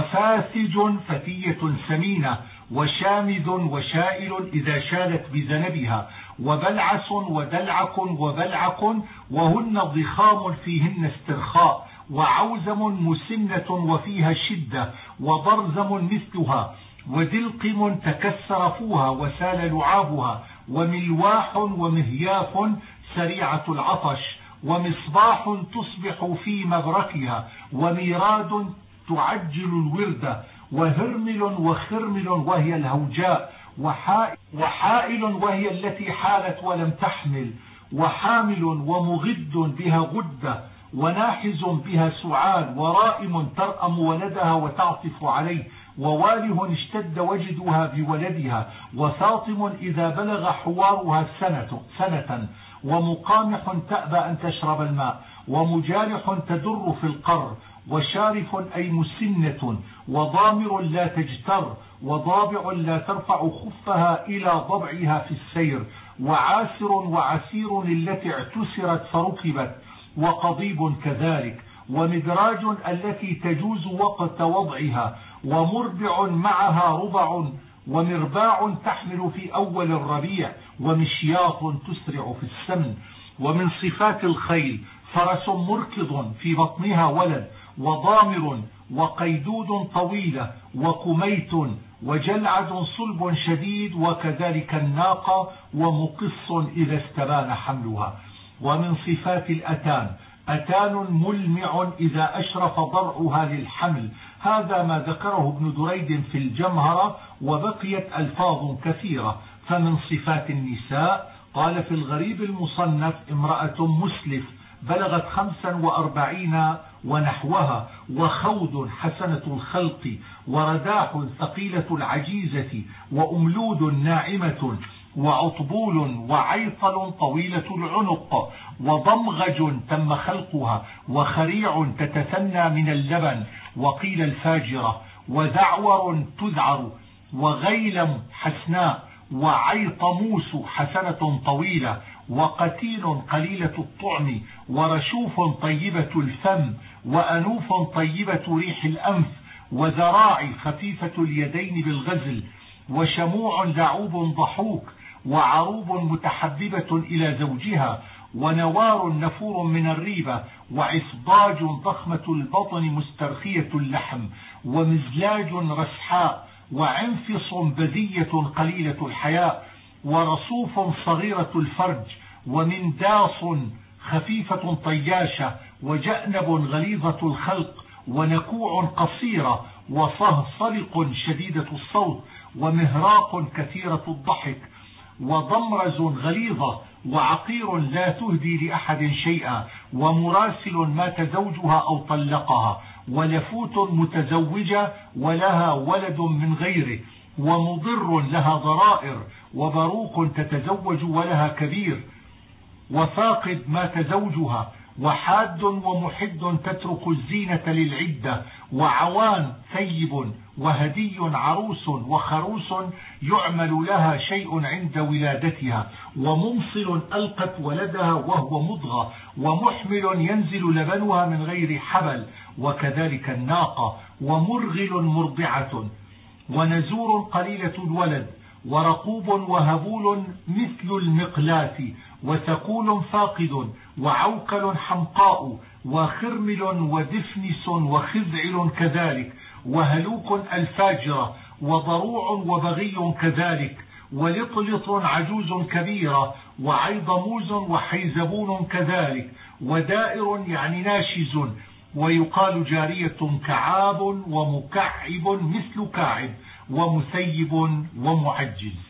وفاثج فتية سمينة، وشامذ وشائل إذا شالت بذنبها، وبلعس ودلعك وبلعك وهن ضخام فيهن استرخاء، وعوزم مسنة وفيها شدة، وضرزم مثلها، ودلقم تكسر فوها وسال لعابها، وملواح ومهياف سريعة العطش، ومصباح تصبح في مبركها، وميراد تعجل الورد، وهرمل وخرمل وهي الهوجاء، وحائل وهي التي حالت ولم تحمل، وحامل ومغد بها غدة، وناحز بها سعال، ورائم ترأم ولدها وتعطف عليه، وواله اشتد وجدها بولدها، وفاطم إذا بلغ حوارها سنة, سنة ومقامح تأبى أن تشرب الماء، ومجارح تدر في القر، وشارف أي مسنة، وضامر لا تجتر، وضابع لا ترفع خفها إلى ضبعها في السير، وعاسر وعسير التي اعتسرت فركبت، وقضيب كذلك، ومدراج التي تجوز وقت وضعها، ومربع معها ربع، ومرباع تحمل في أول الربيع، ومشياط تسرع في السمن. ومن صفات الخيل فرس مركض في بطنها ولد، وضامر، وقيدود طويلة، وكميت، وجلعد صلب شديد، وكذلك الناقة، ومقص إذا استبان حملها. ومن صفات الأتان أتان ملمع إذا أشرف ضرعها للحمل. هذا ما ذكره ابن دريد في الجمهرة، وبقيت ألفاظ كثيرة. فمن صفات النساء قال في الغريب المصنف: امرأة مسلف بلغت خمسا وأربعين ونحوها، وخود حسنة الخلق، ورداح ثقيلة العجيزة، وأملود ناعمة، وعطبول، وعيطل طويلة العنق، وضمغج تم خلقها، وخريع تتثنى من اللبن، وقيل الفاجرة، وذعور تذعر، وغيلم حسناء، وعيطموس حسنة طويلة، وقتيل قليلة الطعم، ورشوف طيبة الفم، وأنوف طيبة ريح الأنف، وذراع خفيفة اليدين بالغزل، وشموع لعوب ضحوك، وعروب متحببة إلى زوجها، ونوار نفور من الريبة، وعصباج ضخمة البطن مسترخية اللحم، ومزلاج رسحاء، وعنفص بذية قليلة الحياء، ورصوف صغيرة الفرج، ومنداص خفيفة طياشة، وجأنب غليظة الخلق، ونكوع قصيرة، وصهصلق شديدة الصوت، ومهراق كثيرة الضحك، وضمرز غليظة، وعقير لا تهدي لأحد شيئا، ومراسل مات زوجها أو طلقها، ولفوت متزوجة ولها ولد من غيره، ومضر لها ضرائر، وبروق تتزوج ولها كبير، وفاقد مات زوجها، وحاد ومحد تترك الزينة للعدة، وعوان ثيب، وهدي عروس، وخروس يعمل لها شيء عند ولادتها، وممصل ألقت ولدها وهو مضغى، ومحمل ينزل لبنها من غير حبل، وكذلك الناقة، ومرغل مرضعة، ونزور قليلة الولد، ورقوب وهبول مثل المقلات، وثقول فاقد، وعوكل حمقاء، وخرمل ودفنس وخزعل كذلك، وهلوك الفاجرة، وضروع وبغي كذلك، ولطلط عجوز كبيرة، وعيضموز وحيزبون كذلك، ودائر يعني ناشز، ويقال جارية كعاب، ومكعب مثل كاعب، ومثيب ومعجز.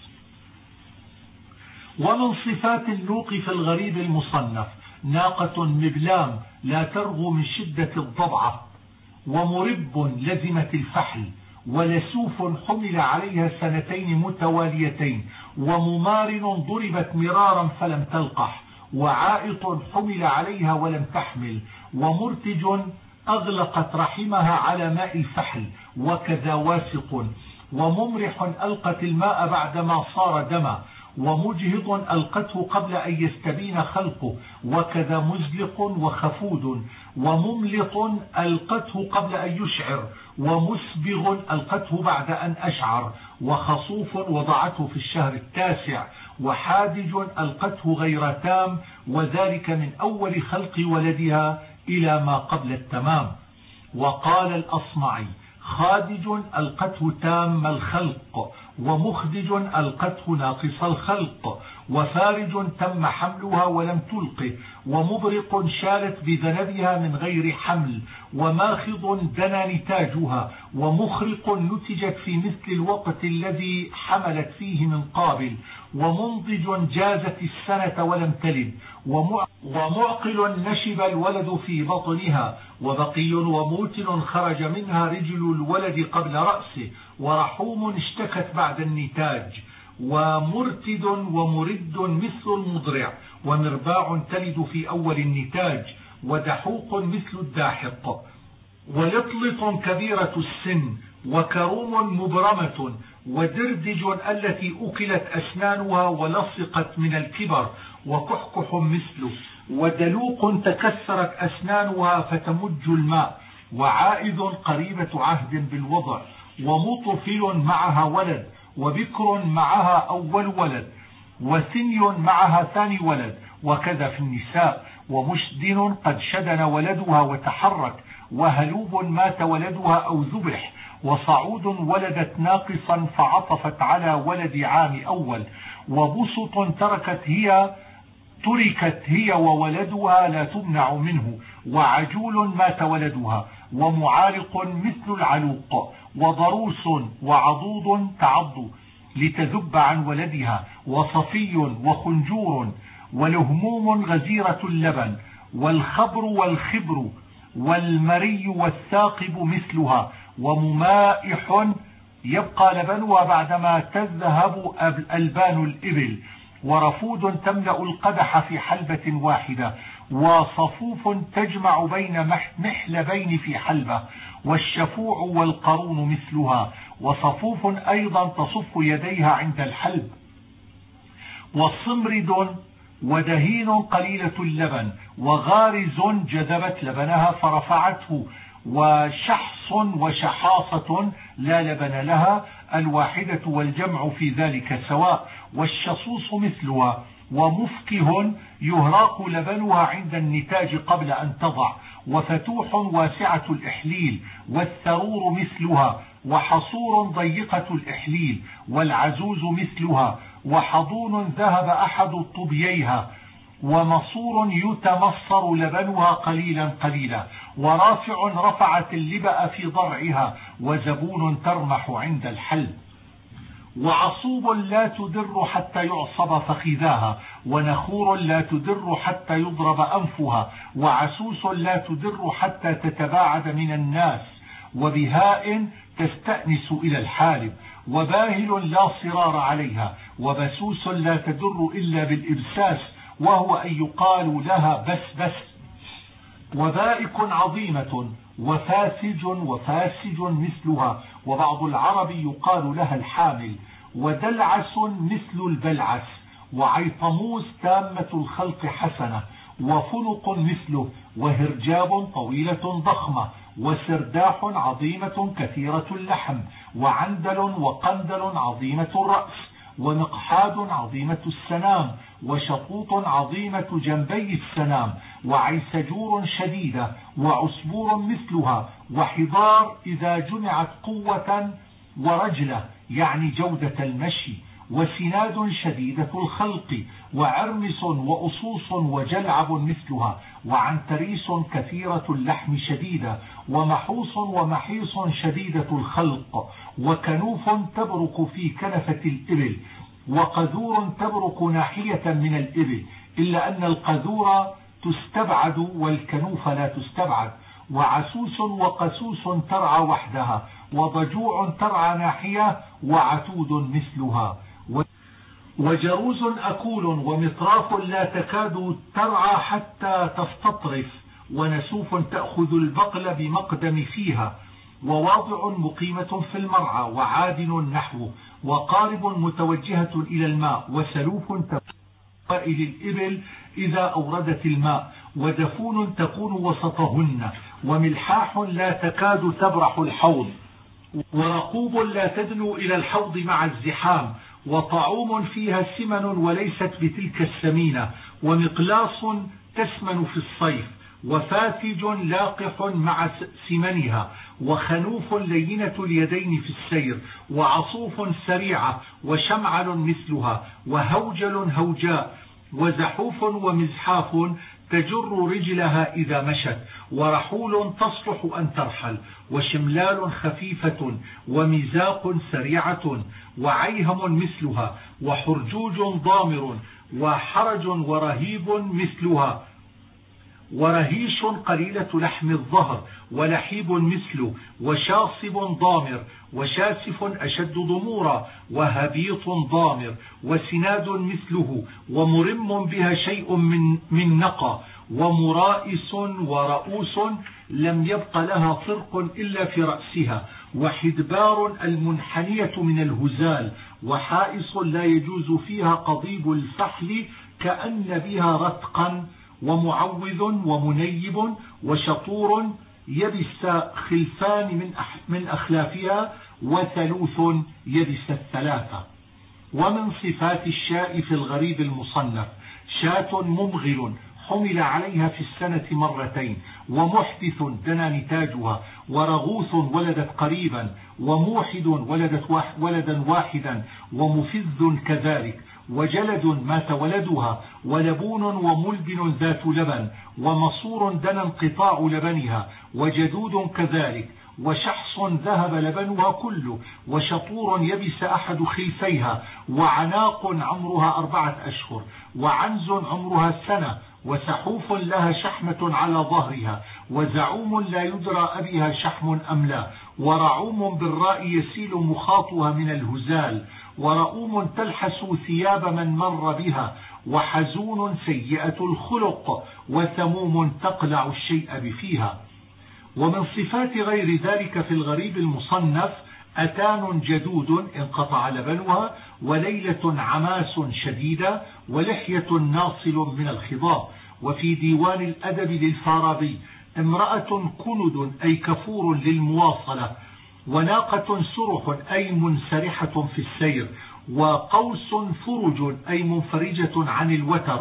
ومن صفات النوق في الغريب المصنف ناقة مبلام لا ترغو من شدة الضبعة، ومرب لزمة الفحل، ولسوف حمل عليها سنتين متواليتين، وممارن ضربت مرارا فلم تلقح، وعائط حمل عليها ولم تحمل، ومرتج أغلقت رحمها على ماء الفحل، وكذا واسق، وممرح ألقت الماء بعدما صار دما، ومجهض ألقته قبل أن يستبين خلقه، وكذا مزلق وخفود، ومملط ألقته قبل أن يشعر، ومسبغ ألقته بعد أن أشعر، وخصوف وضعته في الشهر التاسع، وحادج ألقته غير تام، وذلك من أول خلق ولدها إلى ما قبل التمام. وقال الأصمعي خادج ألقته تام الخلق، ومخدج ألقته ناقص الخلق، وفارج تم حملها ولم تلقه، ومبرق شالت بذنبها من غير حمل، وماخض دنا نتاجها، ومخرق نتجت في مثل الوقت الذي حملت فيه من قابل، ومنضج جازت السنة ولم تلد، ومعقل نشب الولد في بطنها، وبقي وموتن خرج منها رجل الولد قبل رأسه، ورحوم اشتكت بعد النتاج، ومرتد ومرد مثل المضرع، ومرباع تلد في أول النتاج، ودحوق مثل الداحق، ولطلط كبيرة السن، وكروم مبرمة، ودردج التي أكلت أسنانها ولصقت من الكبر، وكحكح مثله، ودلوق تكسرت أسنانها فتمج الماء، وعائد قريبة عهد بالوضع، ومطفل معها ولد، وبكر معها أول ولد، وثني معها ثاني ولد، وكذا في النساء، ومشدن قد شدن ولدها وتحرك، وهلوب مات ولدها أو ذبح، وصعود ولدت ناقصا فعطفت على ولد عام أول، وبسط تركت هي تركت هي وولدها لا تمنع منه، وعجول مات ولدها، ومعارق مثل العلوق، وضروس وعضوض تعض لتذب عن ولدها، وصفي وخنجور، ولهموم غزيرة اللبن، والخبر والخبر، والمري والثاقب مثلها، وممائح يبقى لبنها بعدما تذهب ألبان الإبل، ورفود تملأ القدح في حلبة واحدة، وصفوف تجمع بين محلبين في حلبة، والشفوع والقرون مثلها، وصفوف أيضا تصف يديها عند الحلب، وصمرد ودهين قليلة اللبن، وغارز جذبت لبنها فرفعته، وشحص وشحاصة لا لبن لها، الواحدة والجمع في ذلك سواء، والشصوص مثلها، ومفكه يهراق لبنها عند النتاج قبل أن تضع، وفتوح واسعة الإحليل، والثرور مثلها، وحصور ضيقة الإحليل، والعزوز مثلها، وحضون ذهب أحد طبييها، ومصور يتمصر لبنها قليلا قليلا، ورافع رفعت اللبأ في ضرعها، وزبون ترمح عند الحلب، وعصوب لا تدر حتى يعصب فخذاها، ونخور لا تدر حتى يضرب أنفها، وعسوس لا تدر حتى تتباعد من الناس، وبهاء تستأنس إلى الحالب، وباهل لا صرار عليها، وبسوس لا تدر إلا بالإبساس، وهو أن يقال لها بس بس، وبائك عظيمة، وفاسج وفاسج مثلها، وبعض العرب يقال لها الحامل، ودلعس مثل البلعس، وعيطموس تامة الخلق حسنة، وفلق مثله، وهرجاب طويلة ضخمة، وسرداح عظيمة كثيرة اللحم، وعندل وقندل عظيمة الرأس، ومقحاد عظيمة السنام، وشطوط عظيمة جنبي السنام، وعيسجور شديدة، وعصبور مثلها، وحضار إذا جمعت قوة، ورجلة يعني جودة المشي، وسناد شديدة الخلق، وعرمس وأصوص وجلعب مثلها، وعنتريس كثيرة اللحم شديدة، ومحوص ومحيص شديدة الخلق، وكنوف تبرك في كنفة الإبل، وقذور تبرك ناحية من الإبل، إلا أن القذور تستبعد والكنوف لا تستبعد، وعسوس وقسوس ترعى وحدها، وضجوع ترعى ناحية، وعتود مثلها، وجروز أكول، ومطراف لا تكاد ترعى حتى تستطرف، ونسوف تأخذ البقل بمقدم فيها، وواضع مقيمة في المرعى، وعادن نحوه، وقارب متوجهة إلى الماء، وسلوف إلى الإبل إذا أوردت الماء، ودفون تكون وسطهن، وملحاح لا تكاد تبرح الحوض، ورقوب لا تدنو إلى الحوض مع الزحام، وطعوم فيها سمن وليست بتلك السمينة، ومقلاص تسمن في الصيف، وفاتج لاقح مع سمنها، وخنوف لينة اليدين في السير، وعصوف سريعة، وشمعل مثلها، وهوجل هوجاء، وزحوف ومزحاف تجر رجلها إذا مشت، ورحول تصلح أن ترحل، وشملال خفيفة، ومزاق سريعة، وعيهم مثلها، وحرجوج ضامر، وحرج ورهيب مثلها، ورهيش قليلة لحم الظهر، ولحيب مثله، وشاصب ضامر، وشاسف أشد ضمورا، وهبيط ضامر، وسناد مثله، ومرم بها شيء من, من نقى، ومرائس ورؤوس لم يبق لها فرق إلا في رأسها، وحدبار المنحنية من الهزال، وحائص لا يجوز فيها قضيب الفحل كأن بها رتقا، ومعوذ ومنيب، وشطور يبس خلفان من من أخلافها، وثلوث يبس الثلاثة. ومن صفات الشاء في الغريب المصنف: شاة ممغل حمل عليها في السنة مرتين، ومحدث دنا نتاجها، ورغوث ولدت قريبا، وموحد ولدت ولدا واحدا، ومفذ كذلك، وجلد مات ولدها، ولبون وملبن ذات لبن، ومصور دنا انقطاع لبنها، وجدود كذلك، وشحص ذهب لبنها كله، وشطور يبس أحد خلفيها، وعناق عمرها أربعة أشهر، وعنز عمرها سنة، وسحوف لها شحمة على ظهرها، وزعوم لا يدرى أبيها شحم أم لا، ورعوم بالراء يسيل مخاطها من الهزال، ورؤوم تلحس ثياب من مر بها، وحزون سيئة الخلق، وثموم تقلع الشيء بفيها. ومن صفات غير ذلك في الغريب المصنف أتان جدود انقطع لبنها، وليلة عماس شديدة، ولحية ناصل من الخضاب. وفي ديوان الأدب للفارابي امرأة كند أي كفور للمواصلة، وناقة سرح أي منسرحة في السير، وقوس فرج أي منفرجة عن الوتر،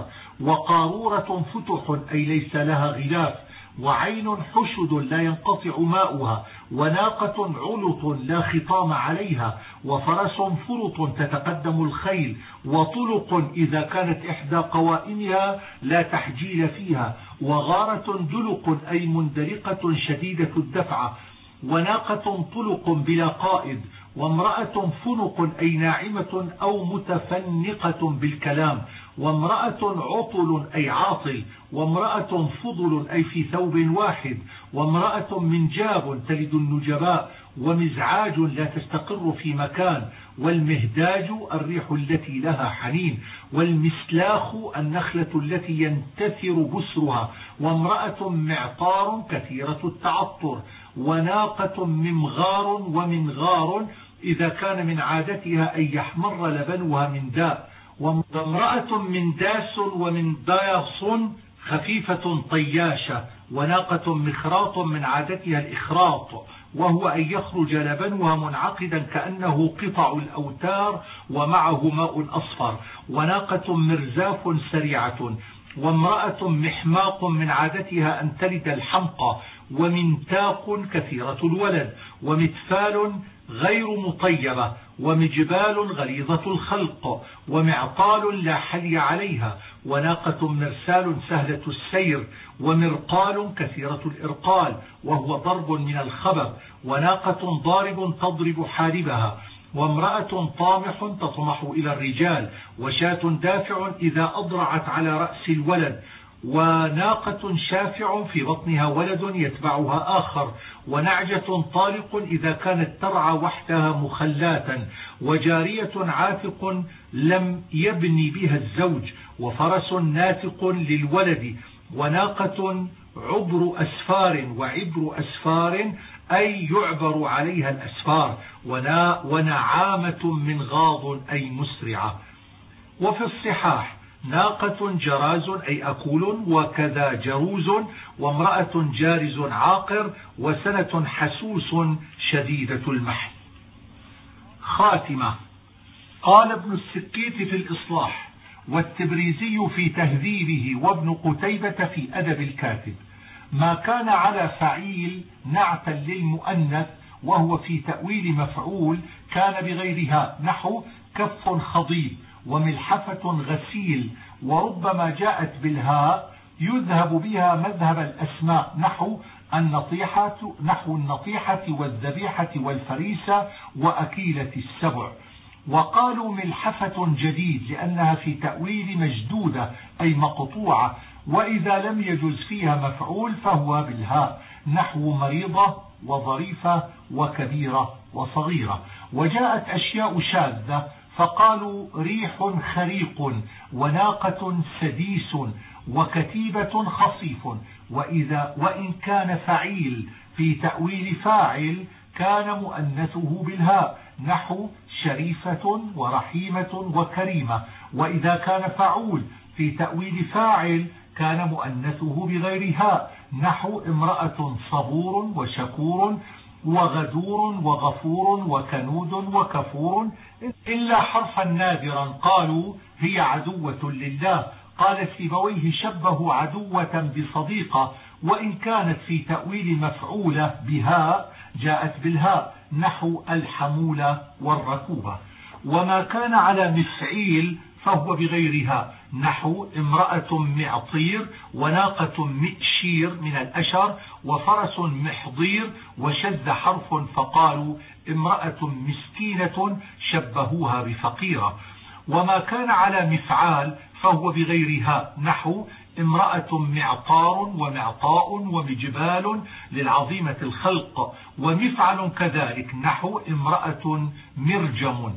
وقارورة فتح أي ليس لها غلاف، وعين حشد لا ينقطع ماؤها، وناقة علط لا خطام عليها، وفرس فرط تتقدم الخيل، وطلق إذا كانت إحدى قوائمها لا تحجيل فيها، وغارة دلق أي مندلقة شديدة الدفعة، وناقة طلق بلا قائد، وامرأة فنق أي ناعمة أو متفنقة بالكلام، وامرأة عطل أي عاطل، وامرأة فضل أي في ثوب واحد، وامرأة منجاب تلد النجباء، ومزعاج لا تستقر في مكان، والمهداج الريح التي لها حنين، والمسلاخ النخلة التي ينتثر بسرها، وامرأة معطار كثيرة التعطر، وناقة ممغار ومنغار إذا كان من عادتها أن يحمر لبنها من داء، وامرأة من داس ومن داس خفيفة طياشة، وناقة مخراط من عادتها الإخراط، وهو أن يخرج لبنها منعقدا كأنه قطع الأوتار ومعه ماء أصفر، وناقة مرزاف سريعة، وامرأة محماق من عادتها أن تلد الحمقى، ومنتاق كثيرة الولد، ومتفال غير مطيبة، ومجبال غليظة الخلق، ومعطال لا حلي عليها، وناقة مرسال سهلة السير، ومرقال كثيرة الإرقال وهو ضرب من الخبب، وناقة ضارب تضرب حاربها، وامرأة طامح تطمح إلى الرجال، وشاة دافع إذا أضرعت على رأس الولد، وناقة شافع في بطنها ولد يتبعها آخر، ونعجة طالق إذا كانت ترعى وحدها مخلاتا، وجارية عاتق لم يبني بها الزوج، وفرس ناتق للولد، وناقة عبر أسفار وعبر أسفار أي يعبر عليها الأسفار، ونعامة من غاض أي مسرعة. وفي الصحاح ناقة جراز أي أكول، وكذا جروز، وامرأة جارز عاقر، وسنة حسوس شديدة المحن. خاتمة. قال ابن السكيت في الإصلاح، والتبريزي في تهذيبه، وابن قتيبة في أدب الكاتب: ما كان على فعيل نعتا للمؤنث وهو في تأويل مفعول كان بغيرها، نحو كف خضيب، وملحفة غسيل، وربما جاءت بالهاء يذهب بها مذهب الأسماء، نحو النطيحة نحو النطيحة والذبيحة والفريسة وأكيلة السبع. وقالوا ملحفة جديد لأنها في تأويل مجدودة أي مقطوعة، وإذا لم يجز فيها مفعول فهو بالهاء، نحو مريضة وظريفة وكبيرة وصغيرة. وجاءت أشياء شاذة فقالوا ريح خريق، وناقة سديس، وكتيبة خصيف. وإذا وإن كان فعيل في تأويل فاعل كان مؤنثه بالهاء، نحو شريفة ورحيمة وكريمة. وإذا كان فعول في تأويل فاعل كان مؤنثه بغير هاء، نحو امرأة صبور وشكور وغدور وغفور وكنود وكفور، إلا حرفا نادرا قالوا هي عدوة لله، قال سيبويه شبه عدوة بصديقة، وإن كانت في تأويل مفعولة بها جاءت بالهاء نحو الحمولة والركوبة. وما كان على مفعيل فهو بغيرها نحو امرأة معطير وناقة مئشير من الأشر وفرس محضير وشذ حرف فقالوا امرأة مسكينة شبهوها بفقيرة. وما كان على مفعال فهو بغيرها نحو امرأة معطار ومعطاء ومجبال للعظيمة الخلق، ومفعل كذلك نحو امرأة مرجم.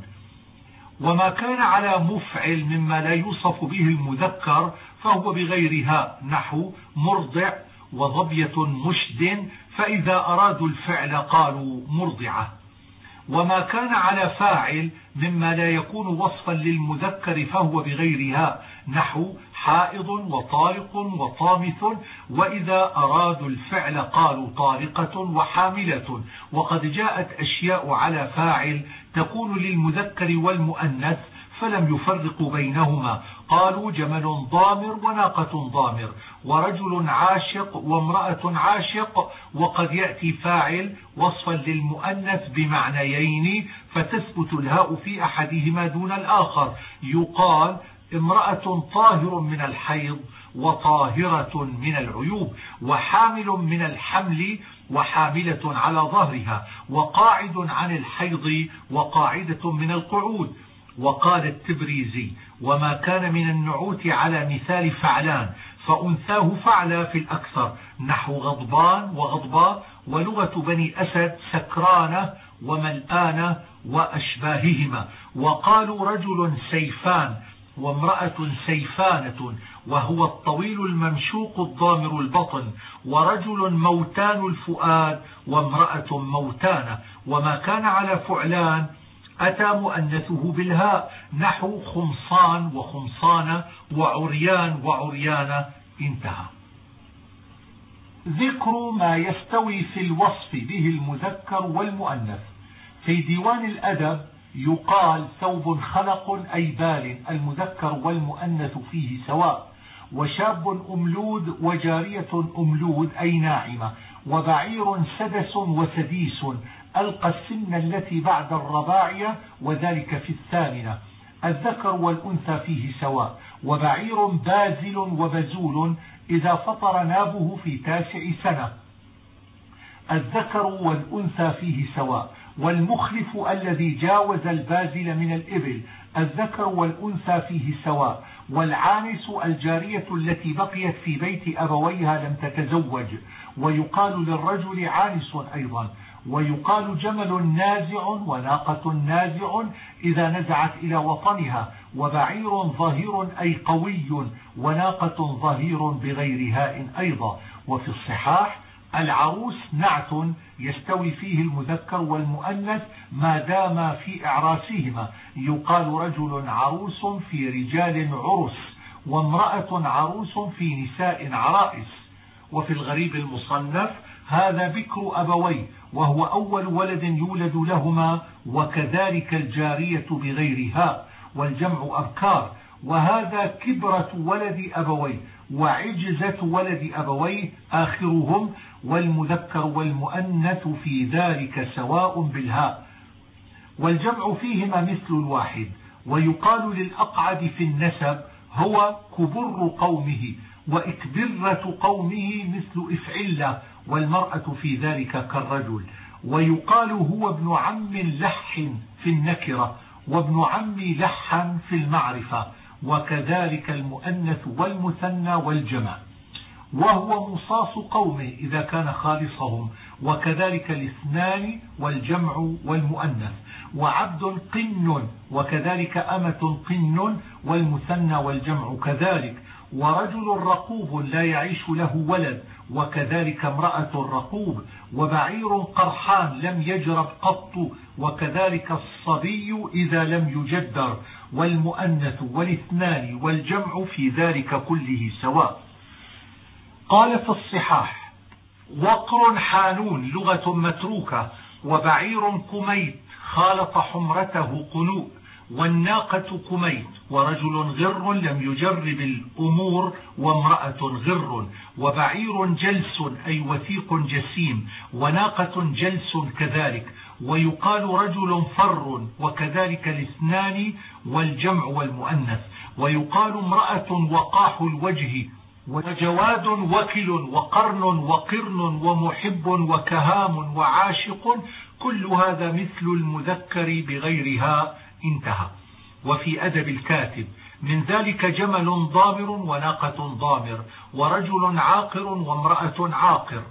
وما كان على مفعل مما لا يوصف به المذكر فهو بغيرها نحو مرضع وظبية مشد، فإذا أرادوا الفعل قالوا مرضعة. وما كان على فاعل مما لا يكون وصفا للمذكر فهو بغيرها نحو حائض وطارق وطامث، وإذا أرادوا الفعل قالوا طارقة وحاملة. وقد جاءت أشياء على فاعل تكون للمذكر والمؤنث فلم يفرقوا بينهما، قالوا جمل ضامر وناقة ضامر ورجل عاشق وامرأة عاشق. وقد يأتي فاعل وصفا للمؤنث بمعنيين فتثبت الهاء في أحدهما دون الآخر، يقال امرأة طاهر من الحيض وطاهرة من العيوب، وحامل من الحمل وحاملة على ظهرها، وقاعد عن الحيض وقاعدة من القعود. وقال التبريزي وما كان من النعوت على مثال فعلان فأنثاه فعلا في الأكثر نحو غضبان وغضباء، ولغة بني أسد سكرانة وملآنة وأشباههما. وقالوا رجل سيفان وامرأة سيفانة وهو الطويل الممشوق الضامر البطن، ورجل موتان الفؤاد وامرأة موتانة. وما كان على فعلان أتى مؤنثه بالهاء نحو خمصان وخمصانة وعريان وعريانة. انتهى. ذكر ما يستوي في الوصف به المذكر والمؤنث. في ديوان الأدب يقال ثوب خلق أي بال، المذكر والمؤنث فيه سواء، وشاب أملود وجارية أملود أي ناعمة، وبعير سدس وسديس ألقى السن التي بعد الرباعية وذلك في الثامنة. الذكر والأنثى فيه سواء، وبعير بازل وبزول إذا فطر نابه في تاسع سنة. الذكر والأنثى فيه سواء، والمخلف الذي جاوز البازل من الإبل. الذكر والأنثى فيه سواء، والعانس الجارية التي بقيت في بيت أبويها لم تتزوج، ويقال للرجل عانس أيضا. ويقال جمل نازع وناقة نازع إذا نزعت إلى وطنها، وبعير ظهير أي قوي، وناقة ظهير بغير هاء أيضا. وفي الصحاح العروس نعت يستوي فيه المذكر والمؤنث ما دام في إعراسهما، يقال رجل عروس في رجال عرس، وامرأة عروس في نساء عرائس. وفي الغريب المصنف هذا بكر أبوي وهو أول ولد يولد لهما، وكذلك الجارية بغيرها والجمع أبكار. وهذا كبرة ولد أبوي وعجزة ولد أبوي آخرهم، والمذكر والمؤنث في ذلك سواء بالهاء، والجمع فيهما مثل الواحد. ويقال للأقعد في النسب هو كبر قومه، وإكبرة قومه مثل إفعلة، والمرأة في ذلك كالرجل. ويقال هو ابن عم لح في النكرة، وابن عم لحا في المعرفة، وكذلك المؤنث والمثنى والجمع. وهو مصاص قومه إذا كان خالصهم، وكذلك الاثنان والجمع والمؤنث. وعبد قن، وكذلك أمة قن، والمثنى والجمع كذلك. ورجل رقوب لا يعيش له ولد، وكذلك امرأة رقوب. وبعير قرحان لم يجرب قط، وكذلك الصبي إذا لم يجدر. والمؤنث والاثنان والجمع في ذلك كله سواء. قال في الصحاح وقر حانون لغة متروكة، وبعير كميت خالط حمرته قنوء، والناقة كميت، ورجل غر لم يجرب الأمور، وامرأة غر، وبعير جلس أي وثيق جسيم، وناقة جلس كذلك. ويقال رجل فر، وكذلك الاثنان والجمع والمؤنث. ويقال امرأة وقاح الوجه، وجواد وكل، وقرن وقرن، ومحب وكهام وعاشق، كل هذا مثل المذكر بغيرها. انتهى. وفي أدب الكاتب من ذلك جمل ضامر وناقة ضامر، ورجل عاقر وامرأة عاقر،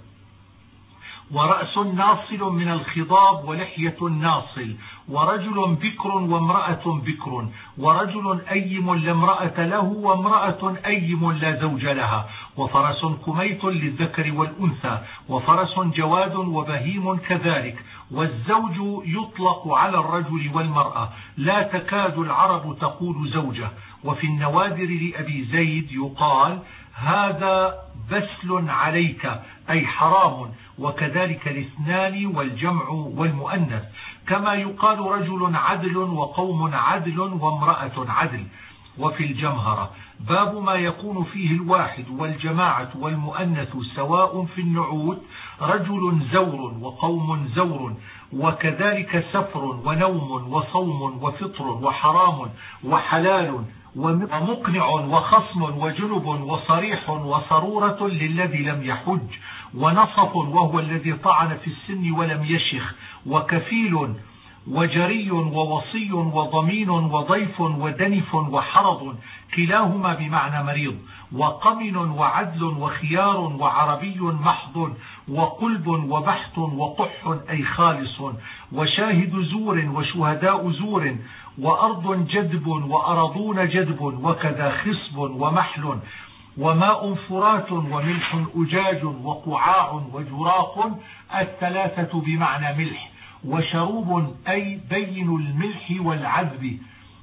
ورأس ناصل من الخضاب ولحية ناصل، ورجل بكر وامرأة بكر، ورجل أيم لا امرأة له، وامرأة أيم لا زوج لها، وفرس كميت للذكر والأنثى، وفرس جواد وبهيم كذلك. والزوج يطلق على الرجل والمرأة، لا تكاد العرب تقول زوجة. وفي النوادر لأبي زيد يقال هذا بسل عليك أي حرام، وكذلك الاثنان والجمع والمؤنث. كما يقال رجل عدل وقوم عدل وامرأة عدل. وفي الجمهرة باب ما يكون فيه الواحد والجماعة والمؤنث سواء في النعوت، رجل زور وقوم زور، وكذلك سفر ونوم وصوم وفطر وحرام وحلال ومقنع وخصم وجنب وصريح وصرورة للذي لم يحج، ونصف وهو الذي طعن في السن ولم يشخ، وكفيل وجري ووصي وضمين وضيف ودنف وحرض كلاهما بمعنى مريض، وقمن وعدل وخيار وعربي محض، وقلب وبحث وقح أي خالص، وشاهد زور وشهداء زور، وأرض جدب وأرضون جدب، وكذا خصب ومحل، وماء فرات وملح أجاج وقعاع وجراق الثلاثة بمعنى ملح، وشروب أي بين الملح والعذب،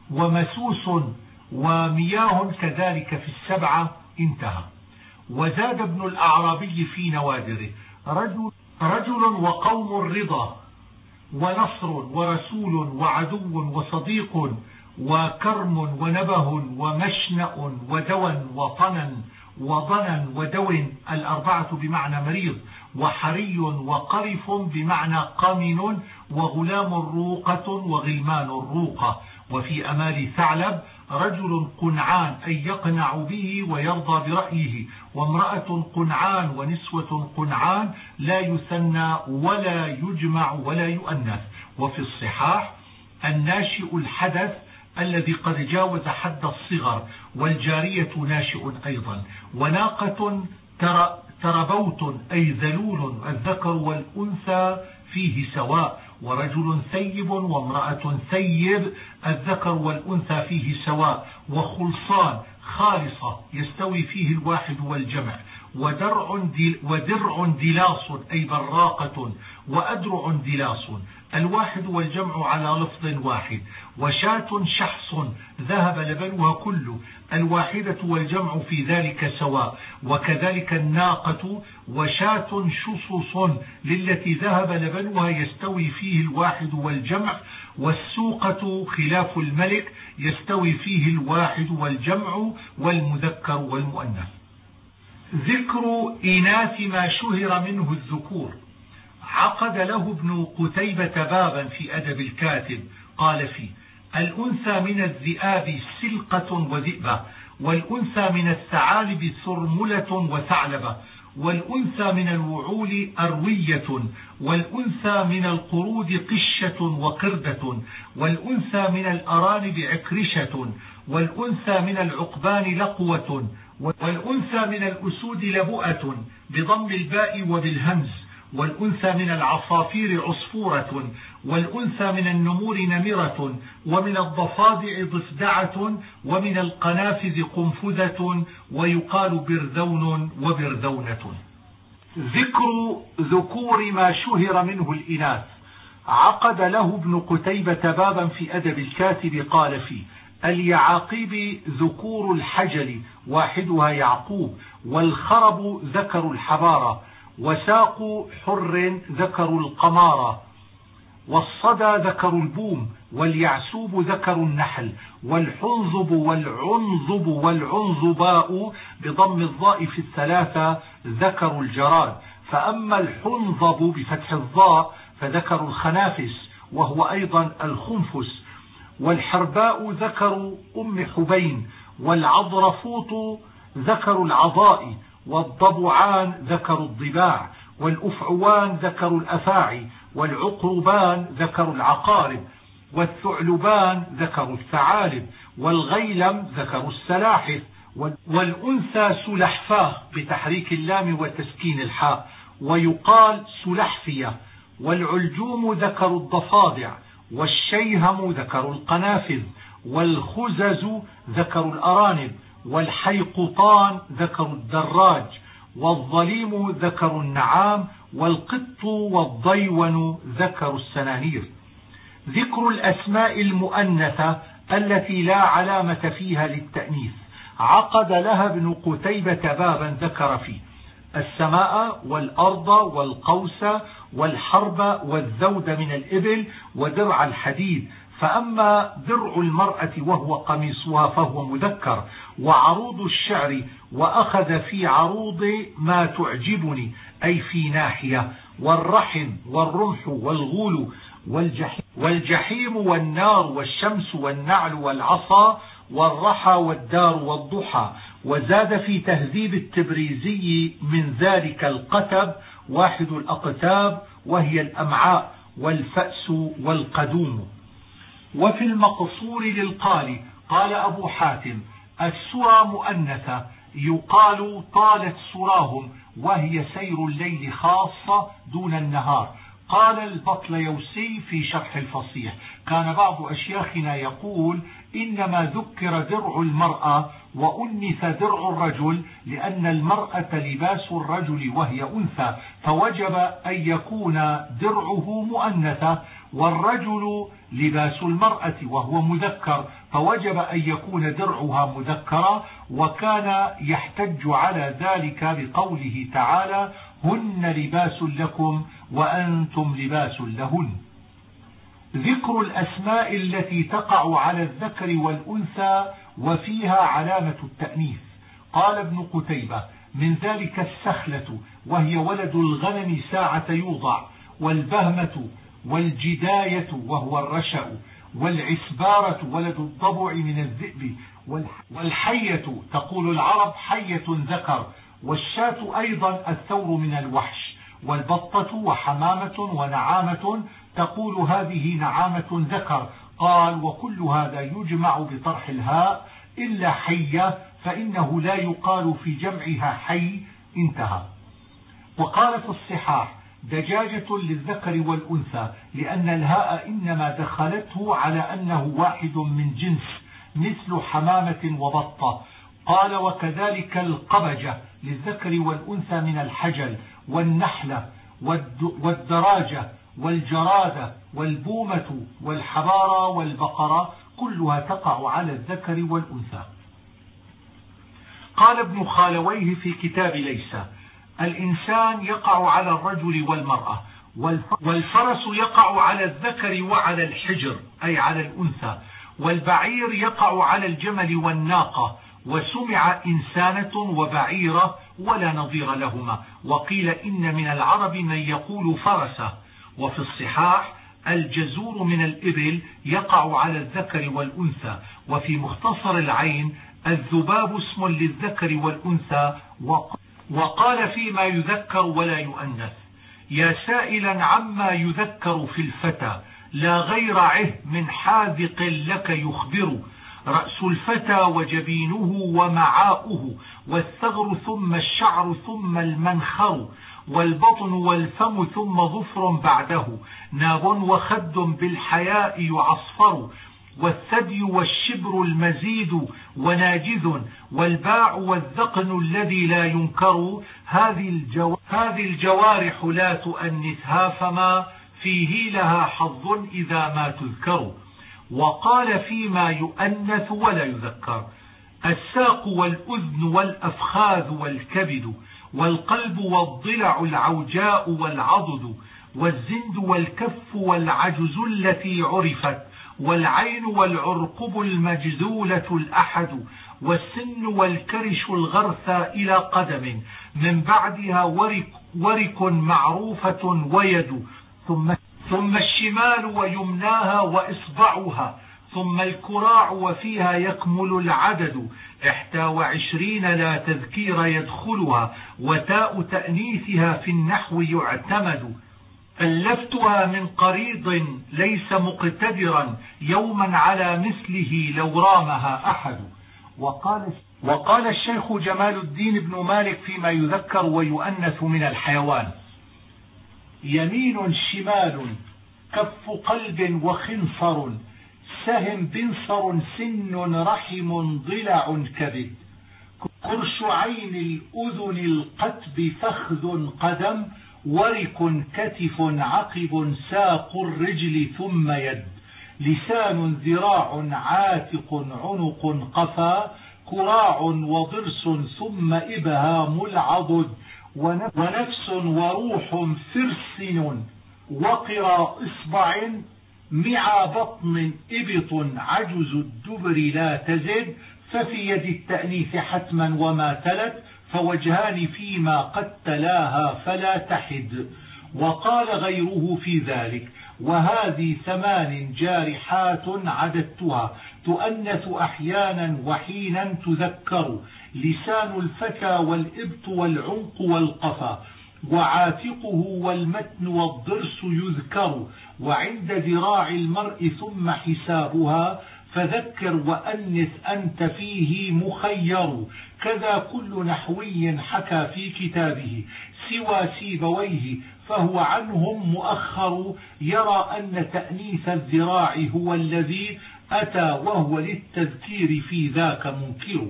ومسوس ومياه كذلك في السبعة. انتهى. وزاد ابن الأعرابي في نوادره رجل, رجل وقوم الرضا، ونصر ورسول وعدو وصديق، وكرم ونبه ومشنأ ودوا وطنا وضنا ودو الأربعة بمعنى مريض، وحري وقرف بمعنى قامن، وغلام روقة وغلمان الروقة. وفي أمال ثعلب رجل قنعان أي يقنع به ويرضى برأيه، وامرأة قنعان ونسوة قنعان لا يثنى ولا يجمع ولا يؤنث. وفي الصحاح الناشئ الحدث الذي قد جاوز حد الصغر، والجارية ناشئ أيضا. وناقة تربوت أي ذلول، الذكر والأنثى فيه سواء، ورجل ثيب وامرأة ثيب، الذكر والأنثى فيه سواء. وخلصان خالصة يستوي فيه الواحد والجمع. ودرع ودرع دلاص أي براقة، وأدرع دلاص، الواحد والجمع على لفظ واحد. وشاة شحص ذهب لبنها كله، الواحدة والجمع في ذلك سواء. وكذلك الناقة. وشاة شصص للتي ذهب لبنها يستوي فيه الواحد والجمع. والسوقة خلاف الملك يستوي فيه الواحد والجمع والمذكر والمؤنث. ذكر إناث ما شهر منه الذكور. عقد له ابن قتيبة بابا في أدب الكاتب قال فيه: الأنثى من الذئاب سلقة وذئبة، والأنثى من الثعالب ثرملة وثعلبة، والأنثى من الوعول أروية، والأنثى من القرود قشة وقردة، والأنثى من الأرانب عكرشة، والأنثى من العقبان لقوة، والأنثى من الأسود لبؤة بضم الباء وبالهمز، والأنثى من العصافير عصفورة، والأنثى من النمور نمرة، ومن الضفادع ضفدعة، ومن القنافذ قنفذة، ويقال برذون وبرذونة. ذكر ذكور ما شهر منه الإناث. عقد له ابن قتيبة بابا في أدب الكاتب قال فيه: اليعاقيب ذكور الحجل واحدها يعقوب، والخرب ذكر الحبارة، وساق حر ذكر القمارة، والصدى ذكر البوم، واليعسوب ذكر النحل، والحنظب والعنظب والعنظباء بضم الضاء في الثلاثة ذكر الجراد. فأما الحنظب بفتح الضاء فذكر الخنافس وهو أيضا الخنفس. والحرباء ذكر أم حبين، والعضرفوط ذكر العضاء، والضبعان ذكر الضباع، والأفعوان ذكر الأفاعي، والعقربان ذكر العقارب، والثعلبان ذكر الثعالب، والغيلم ذكر السلاحف، والأنثى سلحفاه بتحريك اللام وتسكين الحاء، ويقال سلحفية. والعلجوم ذكر الضفادع، والشيهم ذكر القنافذ، والخزز ذكر الأرانب، والحيقطان ذكر الدراج، والظليم ذكر النعام، والقط والضيون ذكر السنانير. ذكر الأسماء المؤنثة التي لا علامة فيها للتأنيث عقد لها ابن قتيبة بابا ذكر فيه السماء والأرض والقوس والحرب والذود من الإبل ودرع الحديد. فأما درع المرأة وهو قميصها فهو مذكر. وعروض الشعر وأخذ في عروض ما تعجبني أي في ناحية. والرحم والرمح والغول والجحيم, والجحيم والنار والشمس والنعل والعصا والرحى والدار والضحى. وزاد في تهذيب التبريزي من ذلك القتب واحد الأقتاب وهي الأمعاء والفأس والقدوم. وفي المقصور للقالي قال أبو حاتم السرى مؤنثة يقال طالت سراهم وهي سير الليل خاصة دون النهار. قال البطليوسي في شرح الفصيح كان بعض أشياخنا يقول إنما ذكر درع المرأة وأنث درع الرجل لأن المرأة لباس الرجل وهي أنثى فوجب أن يكون درعه مؤنثة، والرجل لباس المرأة وهو مذكر فوجب أن يكون درعها مذكرا. وكان يحتج على ذلك بقوله تعالى هن لباس لكم وأنتم لباس لهن. ذكر الأسماء التي تقع على الذكر والأنثى وفيها علامة التأنيث. قال ابن قتيبة من ذلك السخلة وهي ولد الغنم ساعة يوضع، والبهمة والجداية وهو الرشأ، والعسبارة ولد الضبع من الذئب، والحية تقول العرب حية ذكر، والشاة أيضا الثور من الوحش، والبطة وحمامة ونعامة تقول هذه نعامة ذكر. قال وكل هذا يجمع بطرح الهاء إلا حية فإنه لا يقال في جمعها حي. انتهى. وقال في الصحاح دجاجة للذكر والأنثى لأن الهاء إنما دخلته على أنه واحد من جنس مثل حمامة وبطة. قال وكذلك القبجة للذكر والأنثى من الحجل والنحلة والدراجة والجرادة والبومة والحبارة والبقرة كلها تقع على الذكر والأنثى. قال ابن خالويه في كتاب ليس الإنسان يقع على الرجل والمرأة، والفرس يقع على الذكر وعلى الحجر أي على الأنثى، والبعير يقع على الجمل والناقة، وسمع إنسانة وبعيرة ولا نظير لهما. وقيل إن من العرب من يقول فرسة. وفي الصحاح الجزور من الإبل يقع على الذكر والأنثى. وفي مختصر العين الذباب اسم للذكر والأنثى. وقال فيما يذكر ولا يؤنث يا سائلا عما يذكر في الفتى لا غير عه من حاذق لك يخبر. رأس الفتى وجبينه ومعاؤه والثغر ثم الشعر ثم المنخر والبطن والفم ثم ظفر بعده ناب وخد بالحياء يعصفر والثدي والشبر المزيد وناجذ والباع والذقن الذي لا ينكر. هذه الجوارح لا تؤنثها فما فيه لها حظ إذا ما تذكر. وقال فيما يؤنث ولا يذكر الساق والأذن والأفخاذ والكبد والقلب والضلع العوجاء والعضد والزند والكف والعجز التي عرفت، والعين والعرقب المجذولة الأحد، والسن والكرش الغرثى إلى قدم، من بعدها ورك, ورك معروفة ويد، ثم, ثم الشمال ويمناها وإصبعها، ثم الكراع وفيها يكمل العدد، إحدى وعشرين لا تذكير يدخلها، وتاء تأنيثها في النحو يعتمد. ألفتها من قريض ليس مقتدرا، يوما على مثله لو رامها أحد. وقال, وقال الشيخ جمال الدين بن مالك فيما يذكر ويؤنث من الحيوان: يمين شمال كف قلب وخنصر، سهم بنصر سن رحم ضلع كبد، قرش عين الأذن القتب فخذ قدم، ورك كتف عقب ساق الرجل ثم يد، لسان ذراع عاتق عنق قفا، كراع وضرس ثم إبهام العضد، ونفس وروح فرسن وقرى إصبع، مع بطن إبط عجز الدبر لا تزد، ففي يد التأنيث حتما وما تلت، فوجهان فيما قد تلاها فلا تحد. وقال غيره في ذلك: وهذه ثمان جارحات عددتها، تؤنث أحيانا وحينا تذكر، لسان الفتى والإبط والعنق والقفا، وعاتقه والمتن والضرس يذكر، وعند ذراع المرء ثم حسابها، فذكر وأنث أنت فيه مخير، كذا كل نحوي حكى في كتابه، سوى سيبويه فهو عنهم مؤخر، يرى أن تأنيث الذراع هو الذي أتى، وهو للتذكير في ذاك منكر.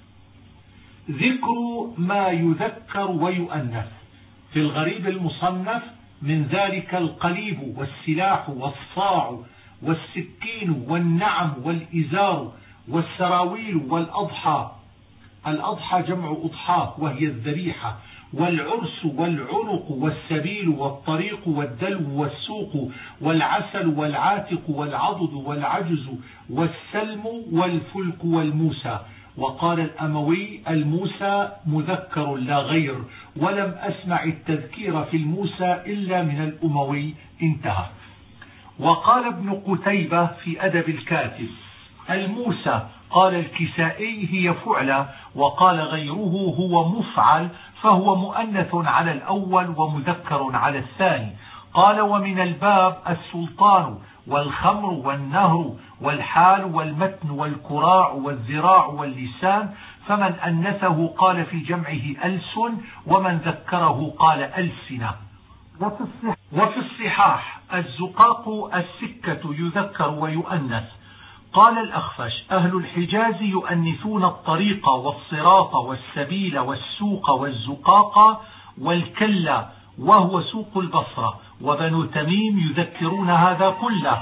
ذكر ما يذكر ويؤنث في الغريب المصنف: من ذلك القليب والسلاح والصاع والسكين والنعم والإزار والسراويل والأضحى، الأضحى جمع أضحاة وهي الذبيحة، والعرس والعنق والسبيل والطريق والدلو والسوق والعسل والعاتق والعضد والعجز والسلم والفلك والموسى. وقال الأموي: الموسى مذكر لا غير، ولم أسمع التذكير في الموسى إلا من الأموي. انتهى. وقال ابن قتيبة في أدب الكاتب: الموسى، قال الكسائي هي فعلة، وقال غيره هو مفعل، فهو مؤنث على الأول ومذكر على الثاني. قال: ومن الباب السلطان والخمر والنهر والحال والمتن والكراع والذراع واللسان، فمن أنثه قال في جمعه ألسن، ومن ذكره قال ألسنة. وفي الصحاح الزقاق السكة يذكر ويؤنث. قال الأخفش: أهل الحجاز يؤنثون الطريق والصراط والسبيل والسوق والزقاق والكلا، وهو سوق البصرة، وبنو تميم يذكرون هذا كله.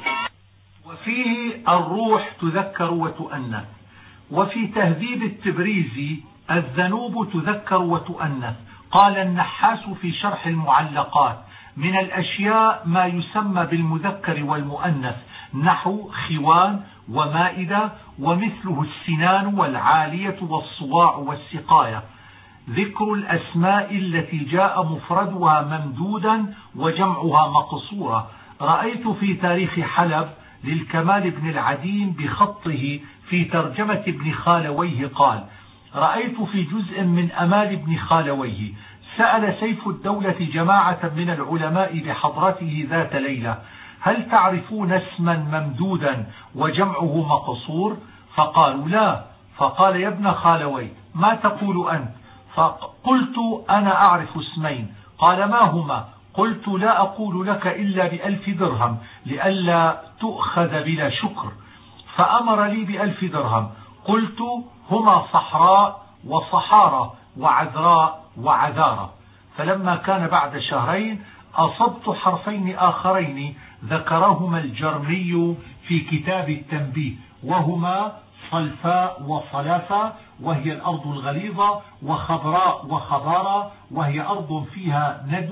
وفيه الروح تذكر وتؤنث. وفي تهذيب التبريزي الذنوب تذكر وتؤنث. قال النحاس في شرح المعلقات: من الأشياء ما يسمى بالمذكر والمؤنث، نحو خوان ومائدة، ومثله السنان والعالية والصواع والسقاية. ذكر الأسماء التي جاء مفردها ممدودا وجمعها مقصورة. رأيت في تاريخ حلب للكمال بن العديم بخطه في ترجمة ابن خالويه قال: رأيت في جزء من أمال ابن خالويه سأل سيف الدولة جماعة من العلماء بحضرته ذات ليلة: هل تعرفون اسما ممدودا وجمعه مقصور؟ فقالوا: لا. فقال: يا ابن خالوي، ما تقول أنت؟ فقلت: أنا أعرف اسمين. قال: ما هما؟ قلت: لا أقول لك إلا بألف درهم لئلا تؤخذ بلا شكر. فأمر لي بألف درهم. قلت: هما صحراء وصحارى وعذراء وعذارى. فلما كان بعد شهرين أصبت حرفين آخرين ذكرهما الجرمي في كتاب التنبيه، وهما صلفاء وصلافة وهي الأرض الغليظة، وخضراء وخضارة وهي أرض فيها ندوة.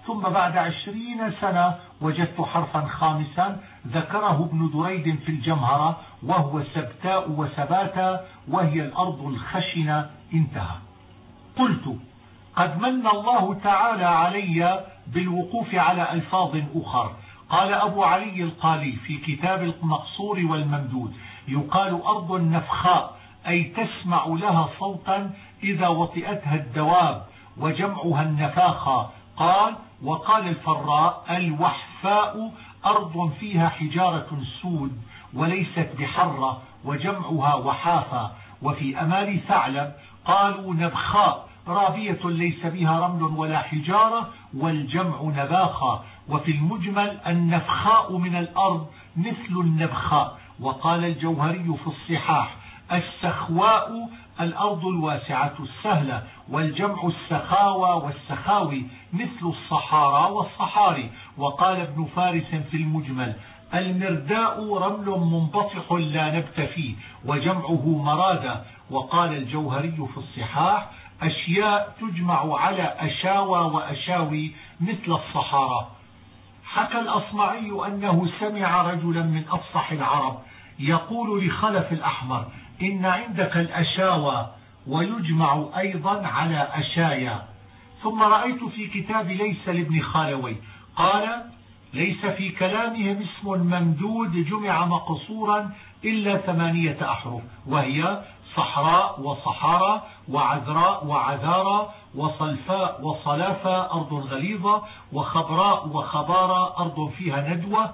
ثم بعد عشرين سنة وجدت حرفا خامسا ذكره ابن دريد في الجمهرة وهو سبتاء وسباتا وهي الأرض الخشنة. انتهى. قلت: قد من الله تعالى علي بالوقوف على ألفاظ أخر. قال أبو علي القالي في كتاب المقصور والممدود: يقال أرض نفخاء، أي تسمع لها صوتا إذا وطئتها الدواب، وجمعها النفاخة. قال: وقال الفراء: الوحفاء أرض فيها حجارة سود وليست بحرة، وجمعها وحافة. وفي أمال ثعلب قالوا: نبخاء رابية ليس بها رمل ولا حجارة، والجمع نباخة. وفي المجمل: النفخاء من الأرض مثل النبخاء. وقال الجوهري في الصحاح: السخواء الأرض الواسعة السهلة، والجمع السخاوى والسخاوي مثل الصحارى والصحاري. وقال ابن فارس في المجمل: المرداء رمل منبطح لا نبت فيه، وجمعه مرادة. وقال الجوهري في الصحاح: أشياء تجمع على أشاوى وأشاوي مثل الصحارى. حكى الأصمعي أنه سمع رجلا من أفصح العرب يقول لخلف الأحمر: إن عندك الأشاوى ويجمع أيضا على أشايا. ثم رأيت في كتاب ليس لابن خالوي قال: ليس في كلامهم اسم ممدود جمع مقصورا إلا ثمانية أحرف، وهي صحراء وصحارى وعذراء وعذارى وصلفاء وصلافة أرض غليظة، وخضراء وخضارى أرض فيها ندوة،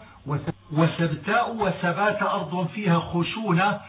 وسبتاء وسبات أرض فيها خشونة،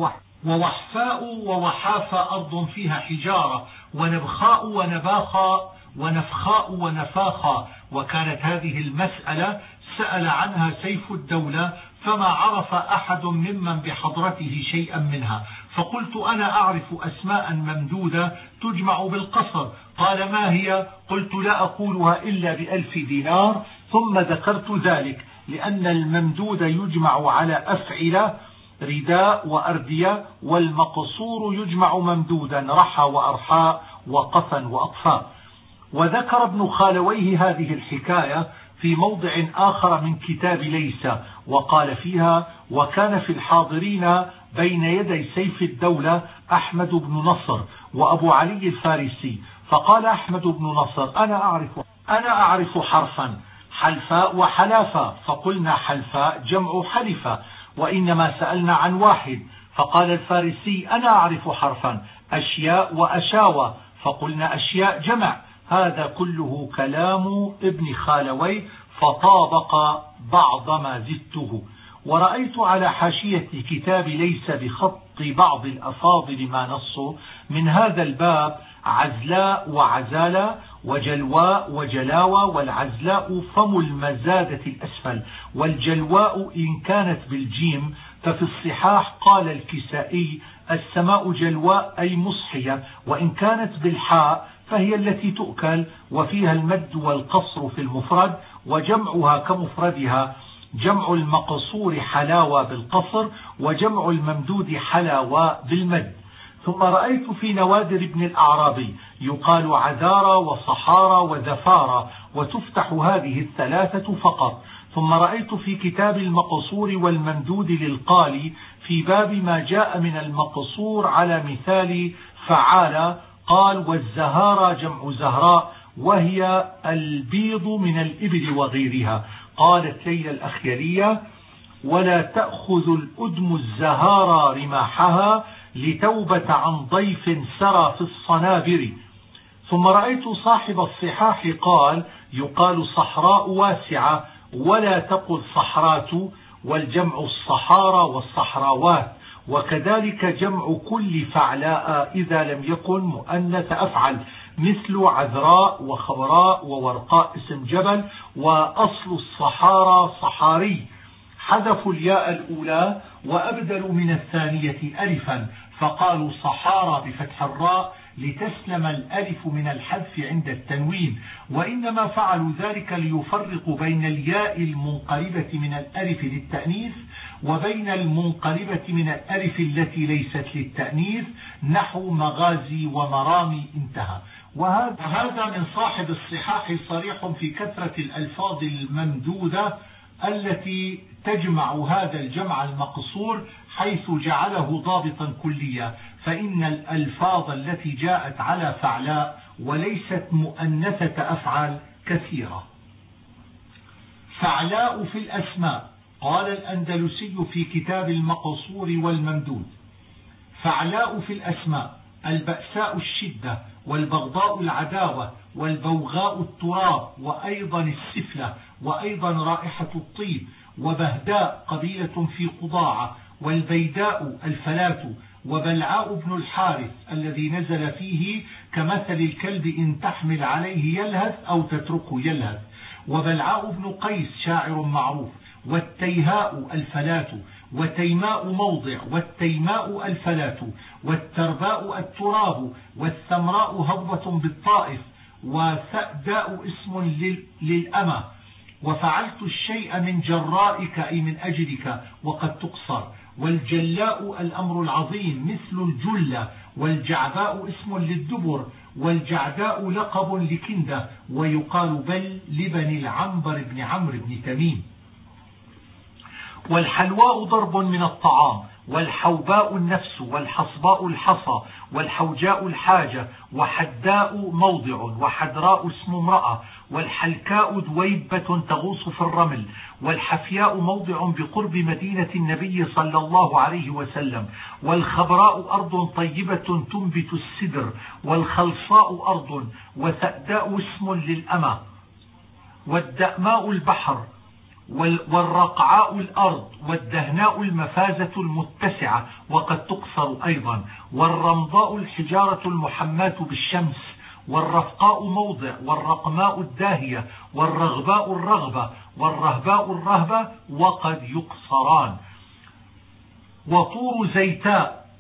ووحفاء ووحافة أرض فيها حجارة، ونبخاء ونباخاء ونفخاء ونفاخا. وكانت هذه المسألة سأل عنها سيف الدولة فما عرف أحد ممن بحضرته شيئا منها، فقلت: أنا أعرف أسماء ممدودة تجمع بالقصر. قال: ما هي؟ قلت: لا أقولها إلا بألف دينار. ثم ذكرت ذلك لأن الممدود يجمع على أفعلة رداء وأردية، والمقصور يجمع ممدودا رحى وأرحاء وقفا وأطفاء. وذكر ابن خالويه هذه الحكاية في موضع آخر من كتاب ليس، وقال فيها: وكان في الحاضرين بين يدي سيف الدولة أحمد بن نصر وأبو علي الفارسي. فقال أحمد بن نصر: أنا أعرف أنا أعرف حرفا حلفاء وحلافة. فقلنا: حلفاء جمع حلفة، وإنما سألنا عن واحد. فقال الفارسي: أنا أعرف حرفا أشياء وأشاوى. فقلنا: أشياء جمع. هذا كله كلام ابن خالوي، فطابق بعض ما زدته. ورأيت على حاشية كتاب ليس بخط بعض الأفاضل ما نصوا من هذا الباب: عزلاء وعزالة وجلواء وجلاوة، والعزلاء فم المزادة الأسفل، والجلواء إن كانت بالجيم. ففي الصحاح قال الكسائي: السماء جلواء أي مصحية، وإن كانت بالحاء فهي التي تؤكل، وفيها المد والقصر في المفرد، وجمعها كمفردها. جمع المقصور حلاوة بالقصر، وجمع الممدود حلاوة بالمد. ثم رأيت في نوادر ابن الأعرابي يقال عذارى وصحارى وذفارى، وتفتح هذه الثلاثة فقط. ثم رأيت في كتاب المقصور والممدود للقالي في باب ما جاء من المقصور على مثال فعالة قال: والزهارى جمع زهراء، وهي البيض من الإبل وغيرها. قالت ليلى الأخيرية: ولا تأخذ الأدم الزهارى رماحها لتوبة عن ضيف سرى في الصنابر. ثم رأيت صاحب الصحاح قال: يقال صحراء واسعة، ولا تقل صحرات، والجمع الصحارى والصحراوات. وكذلك جمع كل فعلاء إذا لم يكن مؤنث أفعل، مثل عذراء وخضراء وورقاء اسم جبل. وأصل الصحارى صحاري، حذفوا الياء الأولى وأبدلوا من الثانية ألفا، فقالوا صحارى بفتح الراء لتسلم الألف من الحذف عند التنوين. وإنما فعلوا ذلك ليفرقوا بين الياء المنقلبة من الألف للتأنيث وبين المنقلبة من الألف التي ليست للتأنيث، نحو مغازي ومرامي. انتهى. وهذا من صاحب الصحاح صريح في كثرة الألفاظ الممدودة التي تجمع هذا الجمع المقصور، حيث جعله ضابطا كليا. فإن الألفاظ التي جاءت على فعلاء وليست مؤنثة أفعال كثيرة. فعلاء في الأسماء. قال الأندلسي في كتاب المقصور والممدود: فعلاء في الأسماء: البأساء الشدة، والبغضاء العداوة، والبوغاء التراب، وأيضا السفلة، وأيضا رائحة الطيب، وبهداء قبيلة في قضاعة، والبيداء الفلاة، وبلعاء بن الحارث الذي نزل فيه كمثل الكلب إن تحمل عليه يلهث أو تتركه يلهث، وبلعاء بن قيس شاعر معروف، والتيهاء الفلاة، وتيماء موضع، والتيماء الفلاة، والترباء التراب، والثمراء هضبة بالطائف، وثأداء اسم للأمة، وفعلت الشيء من جرائك أي من أجلك وقد تقصر، والجلاء الأمر العظيم مثل الجلة، والجعباء اسم للدبر، والجعداء لقب لكندة، ويقال بل لبني العنبر بن عمرو بن تميم. والحلواء ضرب من الطعام، والحوباء النفس، والحصباء الحصى، والحوجاء الحاجة، وحداء موضع، وحدراء اسم امرأة، والحلكاء دويبة تغوص في الرمل، والحفياء موضع بقرب مدينة النبي صلى الله عليه وسلم، والخبراء أرض طيبة تنبت السدر، والخلصاء أرض، وثأداء اسم للأمة، والدأماء البحر، والرقعاء الأرض، والدهناء المفازة المتسعة وقد تقصر أيضا، والرمضاء الحجارة المحماة بالشمس، والرفقاء موضع، والرقماء الداهية، والرغباء الرغبة، والرهباء الرهبة وقد يقصران. وطور زيتاء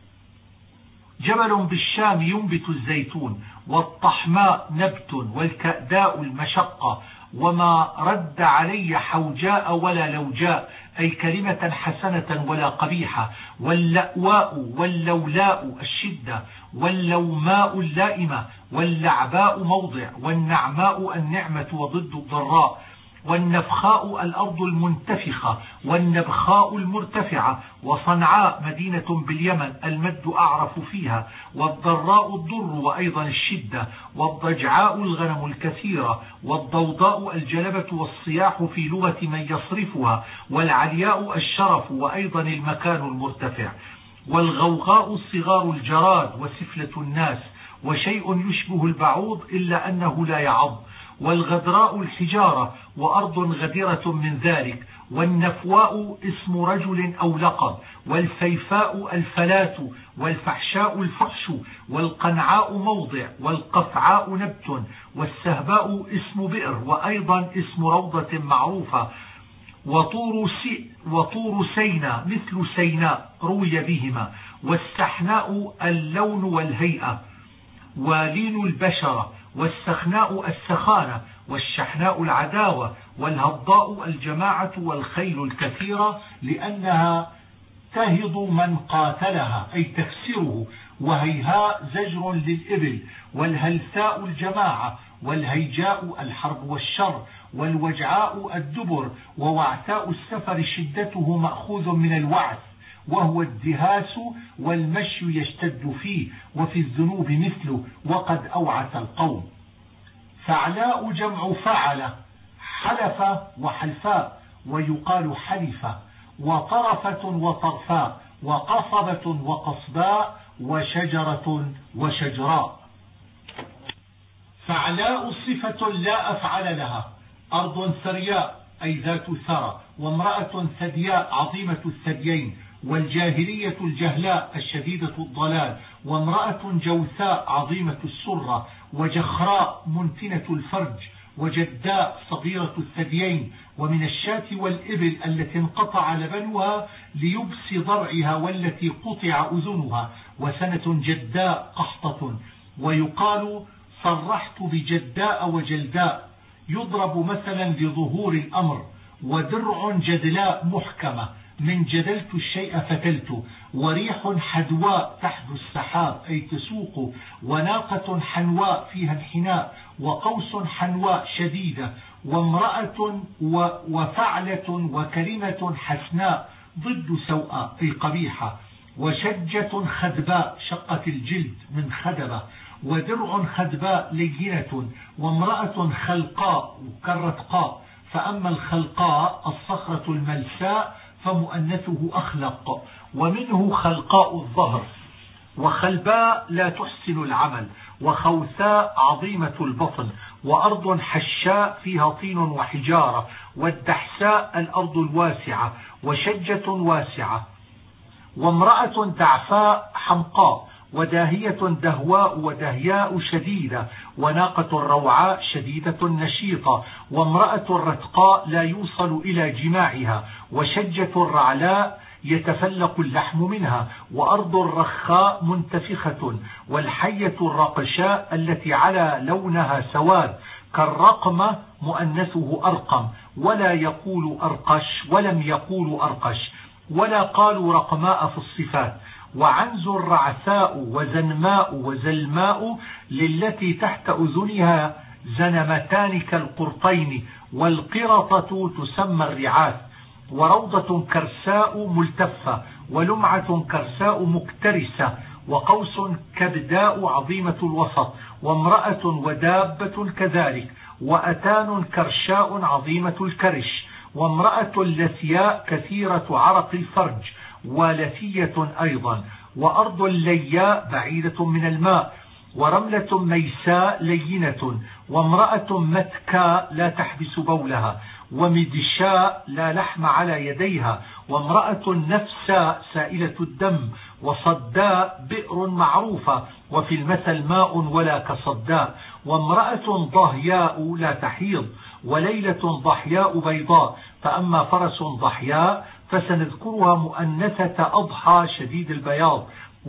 جبل بالشام ينبت الزيتون، والطحماء نبت، والكأداء المشقة، وما رد علي حوجاء ولا لوجاء أي كلمة حسنة ولا قبيحة، واللأواء واللولاء الشدة، واللوماء اللائمة، واللعباء موضع، والنعماء النعمة وضد الضراء، والنفخاء الأرض المنتفخة، والنبخاء المرتفعة، وصنعاء مدينة باليمن المد أعرف فيها، والضراء الضر وأيضا الشدة، والضجعاء الغنم الكثيرة، والضوضاء الجلبة والصياح في لغة من يصرفها، والعلياء الشرف وأيضا المكان المرتفع، والغوغاء الصغار الجراد وسفلة الناس، وشيء يشبه البعوض إلا أنه لا يعض، والغدراء الحجارة وأرض غديرة من ذلك، والنفواء اسم رجل أو لقب، والفيفاء الفلاة، والفحشاء الفحش، والقنعاء موضع، والقفعاء نبت، والسهباء اسم بئر وأيضا اسم روضة معروفة، وطور, سي وطور سينا مثل سيناء روي بهما، والسحناء اللون والهيئة، ولين البشرة، والسخناء السخانة، والشحناء العداوة، والهضاء الجماعة، والخيل الكثيرة لأنها تهض من قاتلها أي تكسره، وهيهاء زجر للإبل، والهلثاء الجماعة، والهيجاء الحرب والشر، والوجعاء الدبر، ووعثاء السفر شدته مأخوذ من الوعث وهو الدهاس والمشي يشتد فيه، وفي الذنوب مثله وقد أوعث القوم. فعلاء جمع فعل، حلف وحلفاء، ويقال حلفة، وطرفة وطرفاء، وقصبة وقصباء، وشجرة وشجراء. فعلاء صفة لا أفعل لها، أرض ثرياء أي ذات ثرى، وامرأة ثدياء عظيمة الثديين، والجاهلية الجهلاء الشديدة الضلال، وامرأة جوثاء عظيمة السرة، وجخراء منتنة الفرج، وجداء صغيرة الثديين، ومن الشاة والإبل التي انقطع لبنها ليبس ضرعها والتي قطع أذنها، وسنة جداء قحطة. ويقال صرحت بجداء وجلداء، يضرب مثلا لظهور الأمر. ودرع جدلاء محكمة من جدلت الشيء فتلت، وريح حدواء تحذو السحاب أي تسوق، وناقة حنواء فيها انحناء، وقوس حنواء شديدة، وامرأة وفعلة وكلمة حسناء ضد سوء أي قبيحة، وشجة خدباء شقة الجلد من خدبة، ودرع خدباء لينة، وامرأة خلقاء كرت قاء. فأما الخلقاء الصخرة الملساء فمؤنثه أخلق، ومنه خلقاء الظهر، وخلباء لا تحسن العمل، وخوثاء عظيمة البطن، وأرض حشاء فيها طين وحجارة، والدحساء الأرض الواسعة، وشجة واسعة، وامرأة دعفاء حمقاء، وداهية دهواء ودهياء شديدة، وناقة روعاء شديدة نشيطة، وامرأة رتقاء لا يوصل إلى جماعها، وشجة رعلاء يتفلق اللحم منها، وأرض رخاء منتفخة، والحية الرقشاء التي على لونها سواد كالرقمة مؤنثه أرقم، ولا يقول أرقش ولم يقول أرقش، ولا قالوا رقماء في الصفات. وعنز رعثاء وزنماء وزلماء للتي تحت أذنها زنمتان كالقرطين، والقرطة تسمى الرعاث، وروضة كرساء ملتفة، ولمعة كرساء مكترسة، وقوس كبداء عظيمة الوسط، وامرأة ودابة كذلك، وأتان كرشاء عظيمة الكرش، وامرأة لثياء كثيرة عرق الفرج ولثية أيضا، وأرض لياء بعيدة من الماء، ورملة ميساء لينة، وامرأة متكاء لا تحبس بولها، ومدشاء لا لحم على يديها، وامرأة نفساء سائلة الدم، وصداء بئر معروفة وفي المثل ماء ولا كصداء، وامرأة ضهياء لا تحيض، وليلة ضحياء بيضاء. فأما فرس ضحياء فسنذكرها مؤنثة أضحى شديد البياض.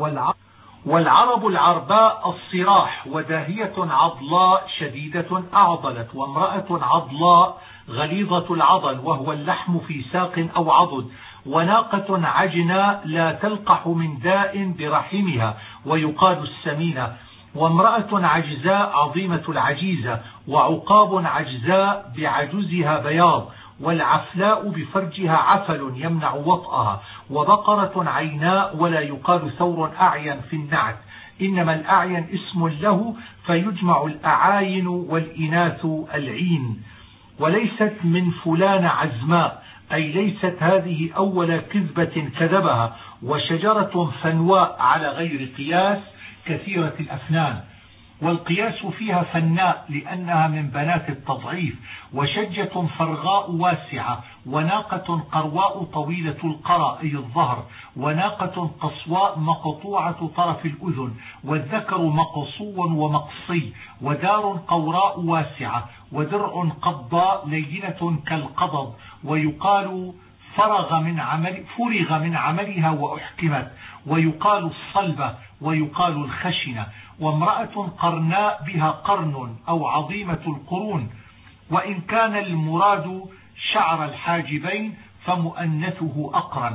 والعرب العرباء الصراح، وداهية عضلاء شديدة أعضلت، وامرأة عضلاء غليظة العضل وهو اللحم في ساق أو عضد، وناقة عجناء لا تلقح من داء برحمها ويقال السمينة، وامرأة عجزاء عظيمة العجيزة، وعقاب عجزاء بعجزها بياض، والعفلاء بفرجها عفل يمنع وطئها، وبقرة عيناء ولا يقال ثور أعين في النعت، إنما الأعين اسم له فيجمع الأعاين والإناث العين. وليست من فلان عزماء، أي ليست هذه أول كذبة كذبها، وشجرة فنواء على غير قياس كثيرة الأفنان، والقياس فيها فناء لأنها من بنات التضعيف، وشجة فرغاء واسعة، وناقة قرواء طويلة القرى أي الظهر، وناقة قصواء مقطوعة طرف الأذن، والذكر مقصو ومقصي، ودار قوراء واسعة، ودرع قضاء لينة كالقضب، ويقال فرغ من عمل فرغ من عملها وأحكمت، ويقال الصلبة، ويقال الخشنة، وامرأة قرناء بها قرن أو عظيمة القرون، وإن كان المراد شعر الحاجبين فمؤنثه أقرن،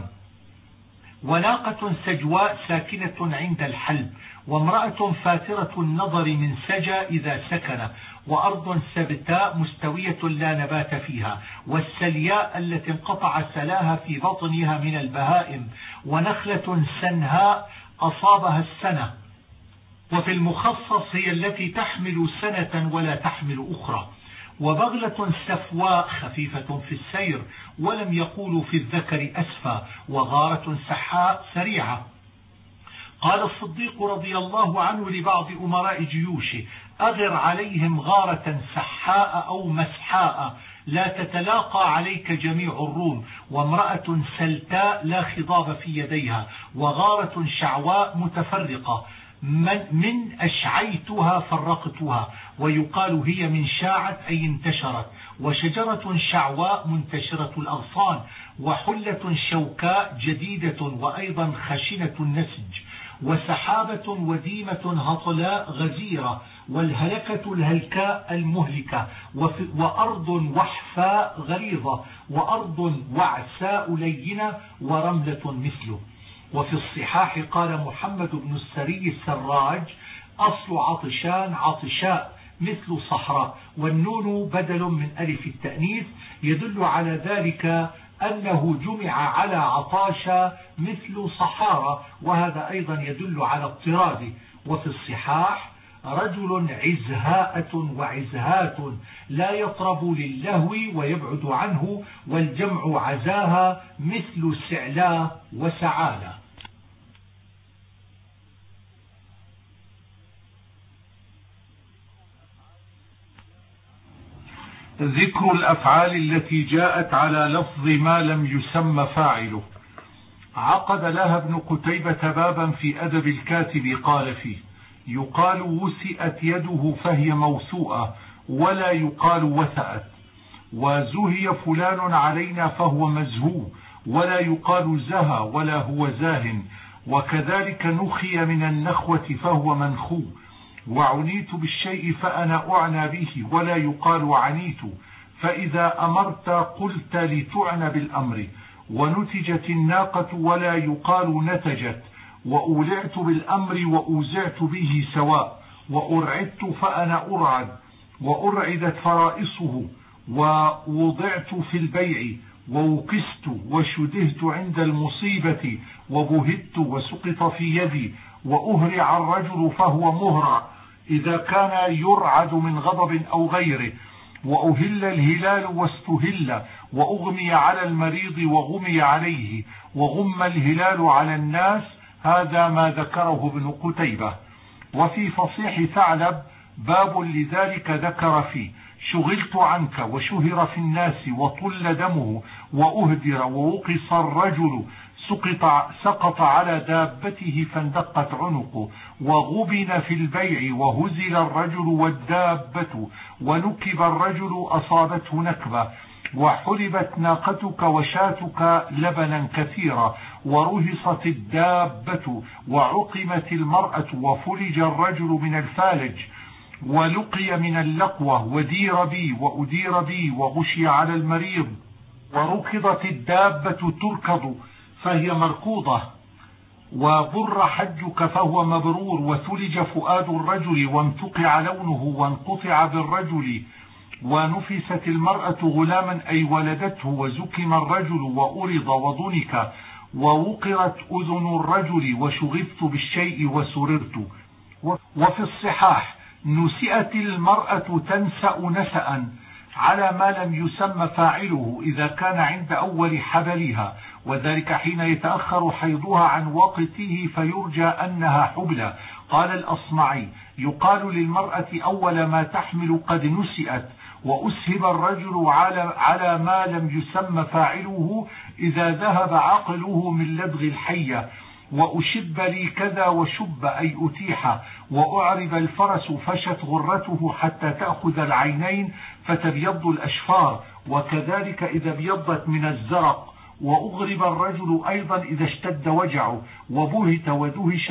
وناقة سجواء ساكنة عند الحلب، وامرأة فاترة النظر من سجى إذا سكن، وأرض سبتاء مستوية لا نبات فيها، والسلياء التي انقطع سلاها في بطنها من البهائم، ونخلة سنهاء أصابها السنة. وفي المخصص هي التي تحمل سنة ولا تحمل أخرى، وبغلة سفواء خفيفة في السير، ولم يقولوا في الذكر أسفى، وغارة سحاء سريعة. قال الصديق رضي الله عنه لبعض أمراء جيوشه: أغر عليهم غارة سحاء أو مسحاء لا تتلاقى عليك جميع الروم، وامرأة سلتاء لا خضاب في يديها، وغارة شعواء متفرقة من, من أشعيتها فرقتها، ويقال هي من شاعت أي انتشرت، وشجرة شعواء منتشرة الأغصان، وحلة شوكاء جديدة وأيضا خشنة النسج، وسحابة وديمة هطلاء غزيرة، والهلكة الهلكاء المهلكة، وأرض وحفاء غليظة، وأرض وعساء لينة، ورملة مثله. وفي الصحاح قال محمد بن السري السراج: أصل عطشان عطشاء مثل صحراء، والنون بدل من ألف التأنيث يدل على ذلك أنه جمع على عطاشا مثل صحارى، وهذا أيضا يدل على اضطراد. وفي الصحاح: رجل عزهاءة وعزهات لا يطرب للهو ويبعد عنه، والجمع عزاها مثل سعلا وسعالة. ذكر الأفعال التي جاءت على لفظ ما لم يسمى فاعله. عقد لها ابن قتيبة بابا في أدب الكاتب قال فيه: يقال وسئت يده فهي موسوءة، ولا يقال وثأت. وزهي فلان علينا فهو مزهو، ولا يقال زهى ولا هو زاه. وكذلك نخي من النخوة فهو منخو. وعنيت بالشيء فأنا أعنى به، ولا يقال عنيت. فإذا أمرت قلت لتعنى بالأمر. ونتجت الناقة ولا يقال نتجت. وأولعت بالأمر وأوزعت به سواء. وأرعدت فأنا أرعد. وأرعدت فرائصه. ووضعت في البيع. ووكست وشدهت عند المصيبة. وبهت وسقط في يدي. وأهرع الرجل فهو مهرع إذا كان يرعد من غضب أو غيره. وأهل الهلال واستهل. وأغمي على المريض وغمي عليه. وغم الهلال على الناس. هذا ما ذكره ابن قتيبة. وفي فصيح ثعلب باب لذلك ذكر فيه: شغلت عنك وشهر في الناس وطل دمه وأهدر ووقص الرجل سقط, سقط على دابته فاندقت عنقه. وغبن في البيع وهزل الرجل والدابة. ونكب الرجل أصابته نكبة. وحلبت ناقتك وشاتك لبنا كثيرا. ورهصت الدابة. وعقمت المرأة. وفلج الرجل من الفالج. ولقي من اللقوة. ودير بي وأدير بي. وغشي على المريض. وركضت الدابة تركض فهي مركوضة. وبر حجك فهو مبرور. وثلج فؤاد الرجل وامتقع لونه وانقطع بالرجل. ونفست المرأة غلاما أي ولدته. وزكم الرجل وأرض وضنك. ووقرت أذن الرجل. وشغفت بالشيء وسررت. وفي الصحاح: نسئت المرأة تنسأ نسأ على ما لم يسمى فاعله إذا كان عند أول حبلها، وذلك حين يتأخر حيضها عن وقته فيرجى أنها حبلى. قال الأصمعي: يقال للمرأة أول ما تحمل قد نسئت. وأسهب الرجل على, على ما لم يسمى فاعله إذا ذهب عقله من لدغ الحية. وأشب لي كذا وشب أي أتيح. وأعرب الفرس فشت غرته حتى تأخذ العينين فتبيض الأشفار، وكذلك إذا ابيضت من الزرق. وأغرب الرجل أيضا إذا اشتد وجعه. وبهت ودهش.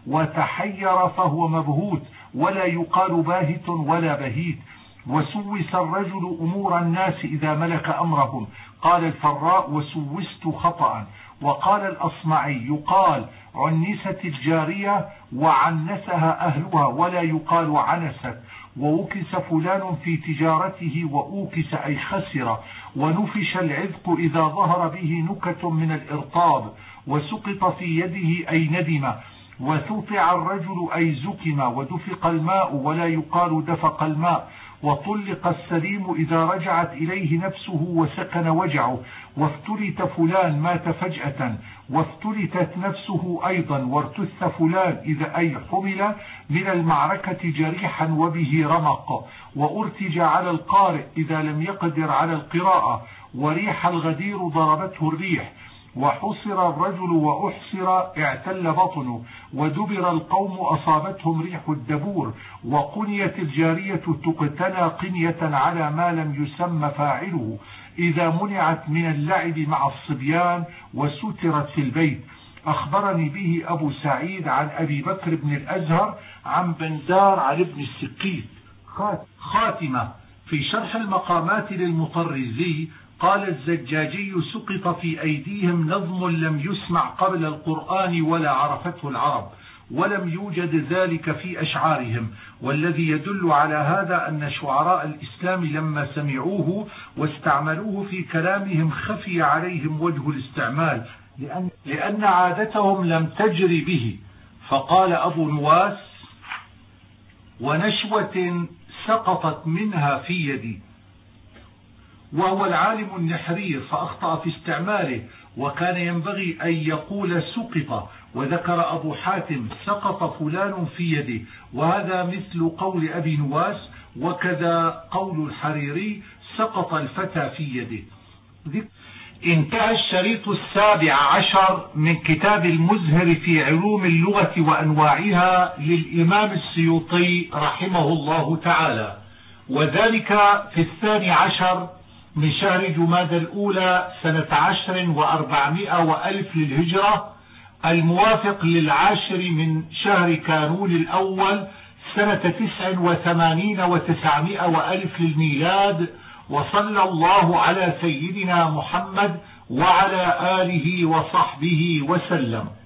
وتحير فهو مبهوت، ولا يقال باهت ولا بهيت. وسوس الرجل أمور الناس إذا ملك أمرهم. قال الفراء: وسوست خطأ. وقال الأصمعي: يقال عنست الجارية وعنسها أهلها، ولا يقال عنست. ووكس فلان في تجارته. وأوكس أي خسر. ونفش العذق إذا ظهر به نكت من الإرطاب. وسقط في يده أي ندم. وثطع الرجل أي زكم. ودفق الماء، ولا يقال دفق الماء. وطلق السليم إذا رجعت إليه نفسه وسكن وجعه. وافتلت فلان مات فجأة. وافتلتت نفسه أيضا. وارتث فلان إذا أي حمل من المعركة جريحا وبه رمق. وأرتج على القارئ إذا لم يقدر على القراءة. وريح الغدير ضربته الريح. وحصر الرجل وأحصر اعتل بطنه. ودبر القوم أصابتهم ريح الدبور. وقنيت الجارية تقتنى قنية على ما لم يسمى فاعله إذا منعت من اللعب مع الصبيان وسترت في البيت. أخبرني به أبو سعيد عن أبي بكر بن الأزهر عن بندار عن ابن السكيت. خاتمة. في شرح المقامات للمطرزي قال الزجاجي: سقط في أيديهم نظم لم يسمع قبل القرآن ولا عرفته العرب، ولم يوجد ذلك في أشعارهم، والذي يدل على هذا أن شعراء الإسلام لما سمعوه واستعملوه في كلامهم خفي عليهم وجه الاستعمال، لأن, لأن عادتهم لم تجري به. فقال أبو نواس: ونشوة سقطت منها في يدي، وهو العالم النحرير، فأخطأ في استعماله، وكان ينبغي أن يقول سقط. وذكر أبو حاتم: سقط فلان في يده، وهذا مثل قول أبي نواس، وكذا قول الحريري: سقط الفتى في يده. انتهى الشريط السابع عشر من كتاب المزهر في علوم اللغة وأنواعها للإمام السيوطي رحمه الله تعالى، وذلك في الثاني عشر من شهر جمادى الأولى سنة عشر وأربعمائة وألف للهجرة، الموافق للعاشر من شهر كانون الأول سنة تسع وثمانين وتسعمائة وألف للميلاد. وصلى الله على سيدنا محمد وعلى آله وصحبه وسلم.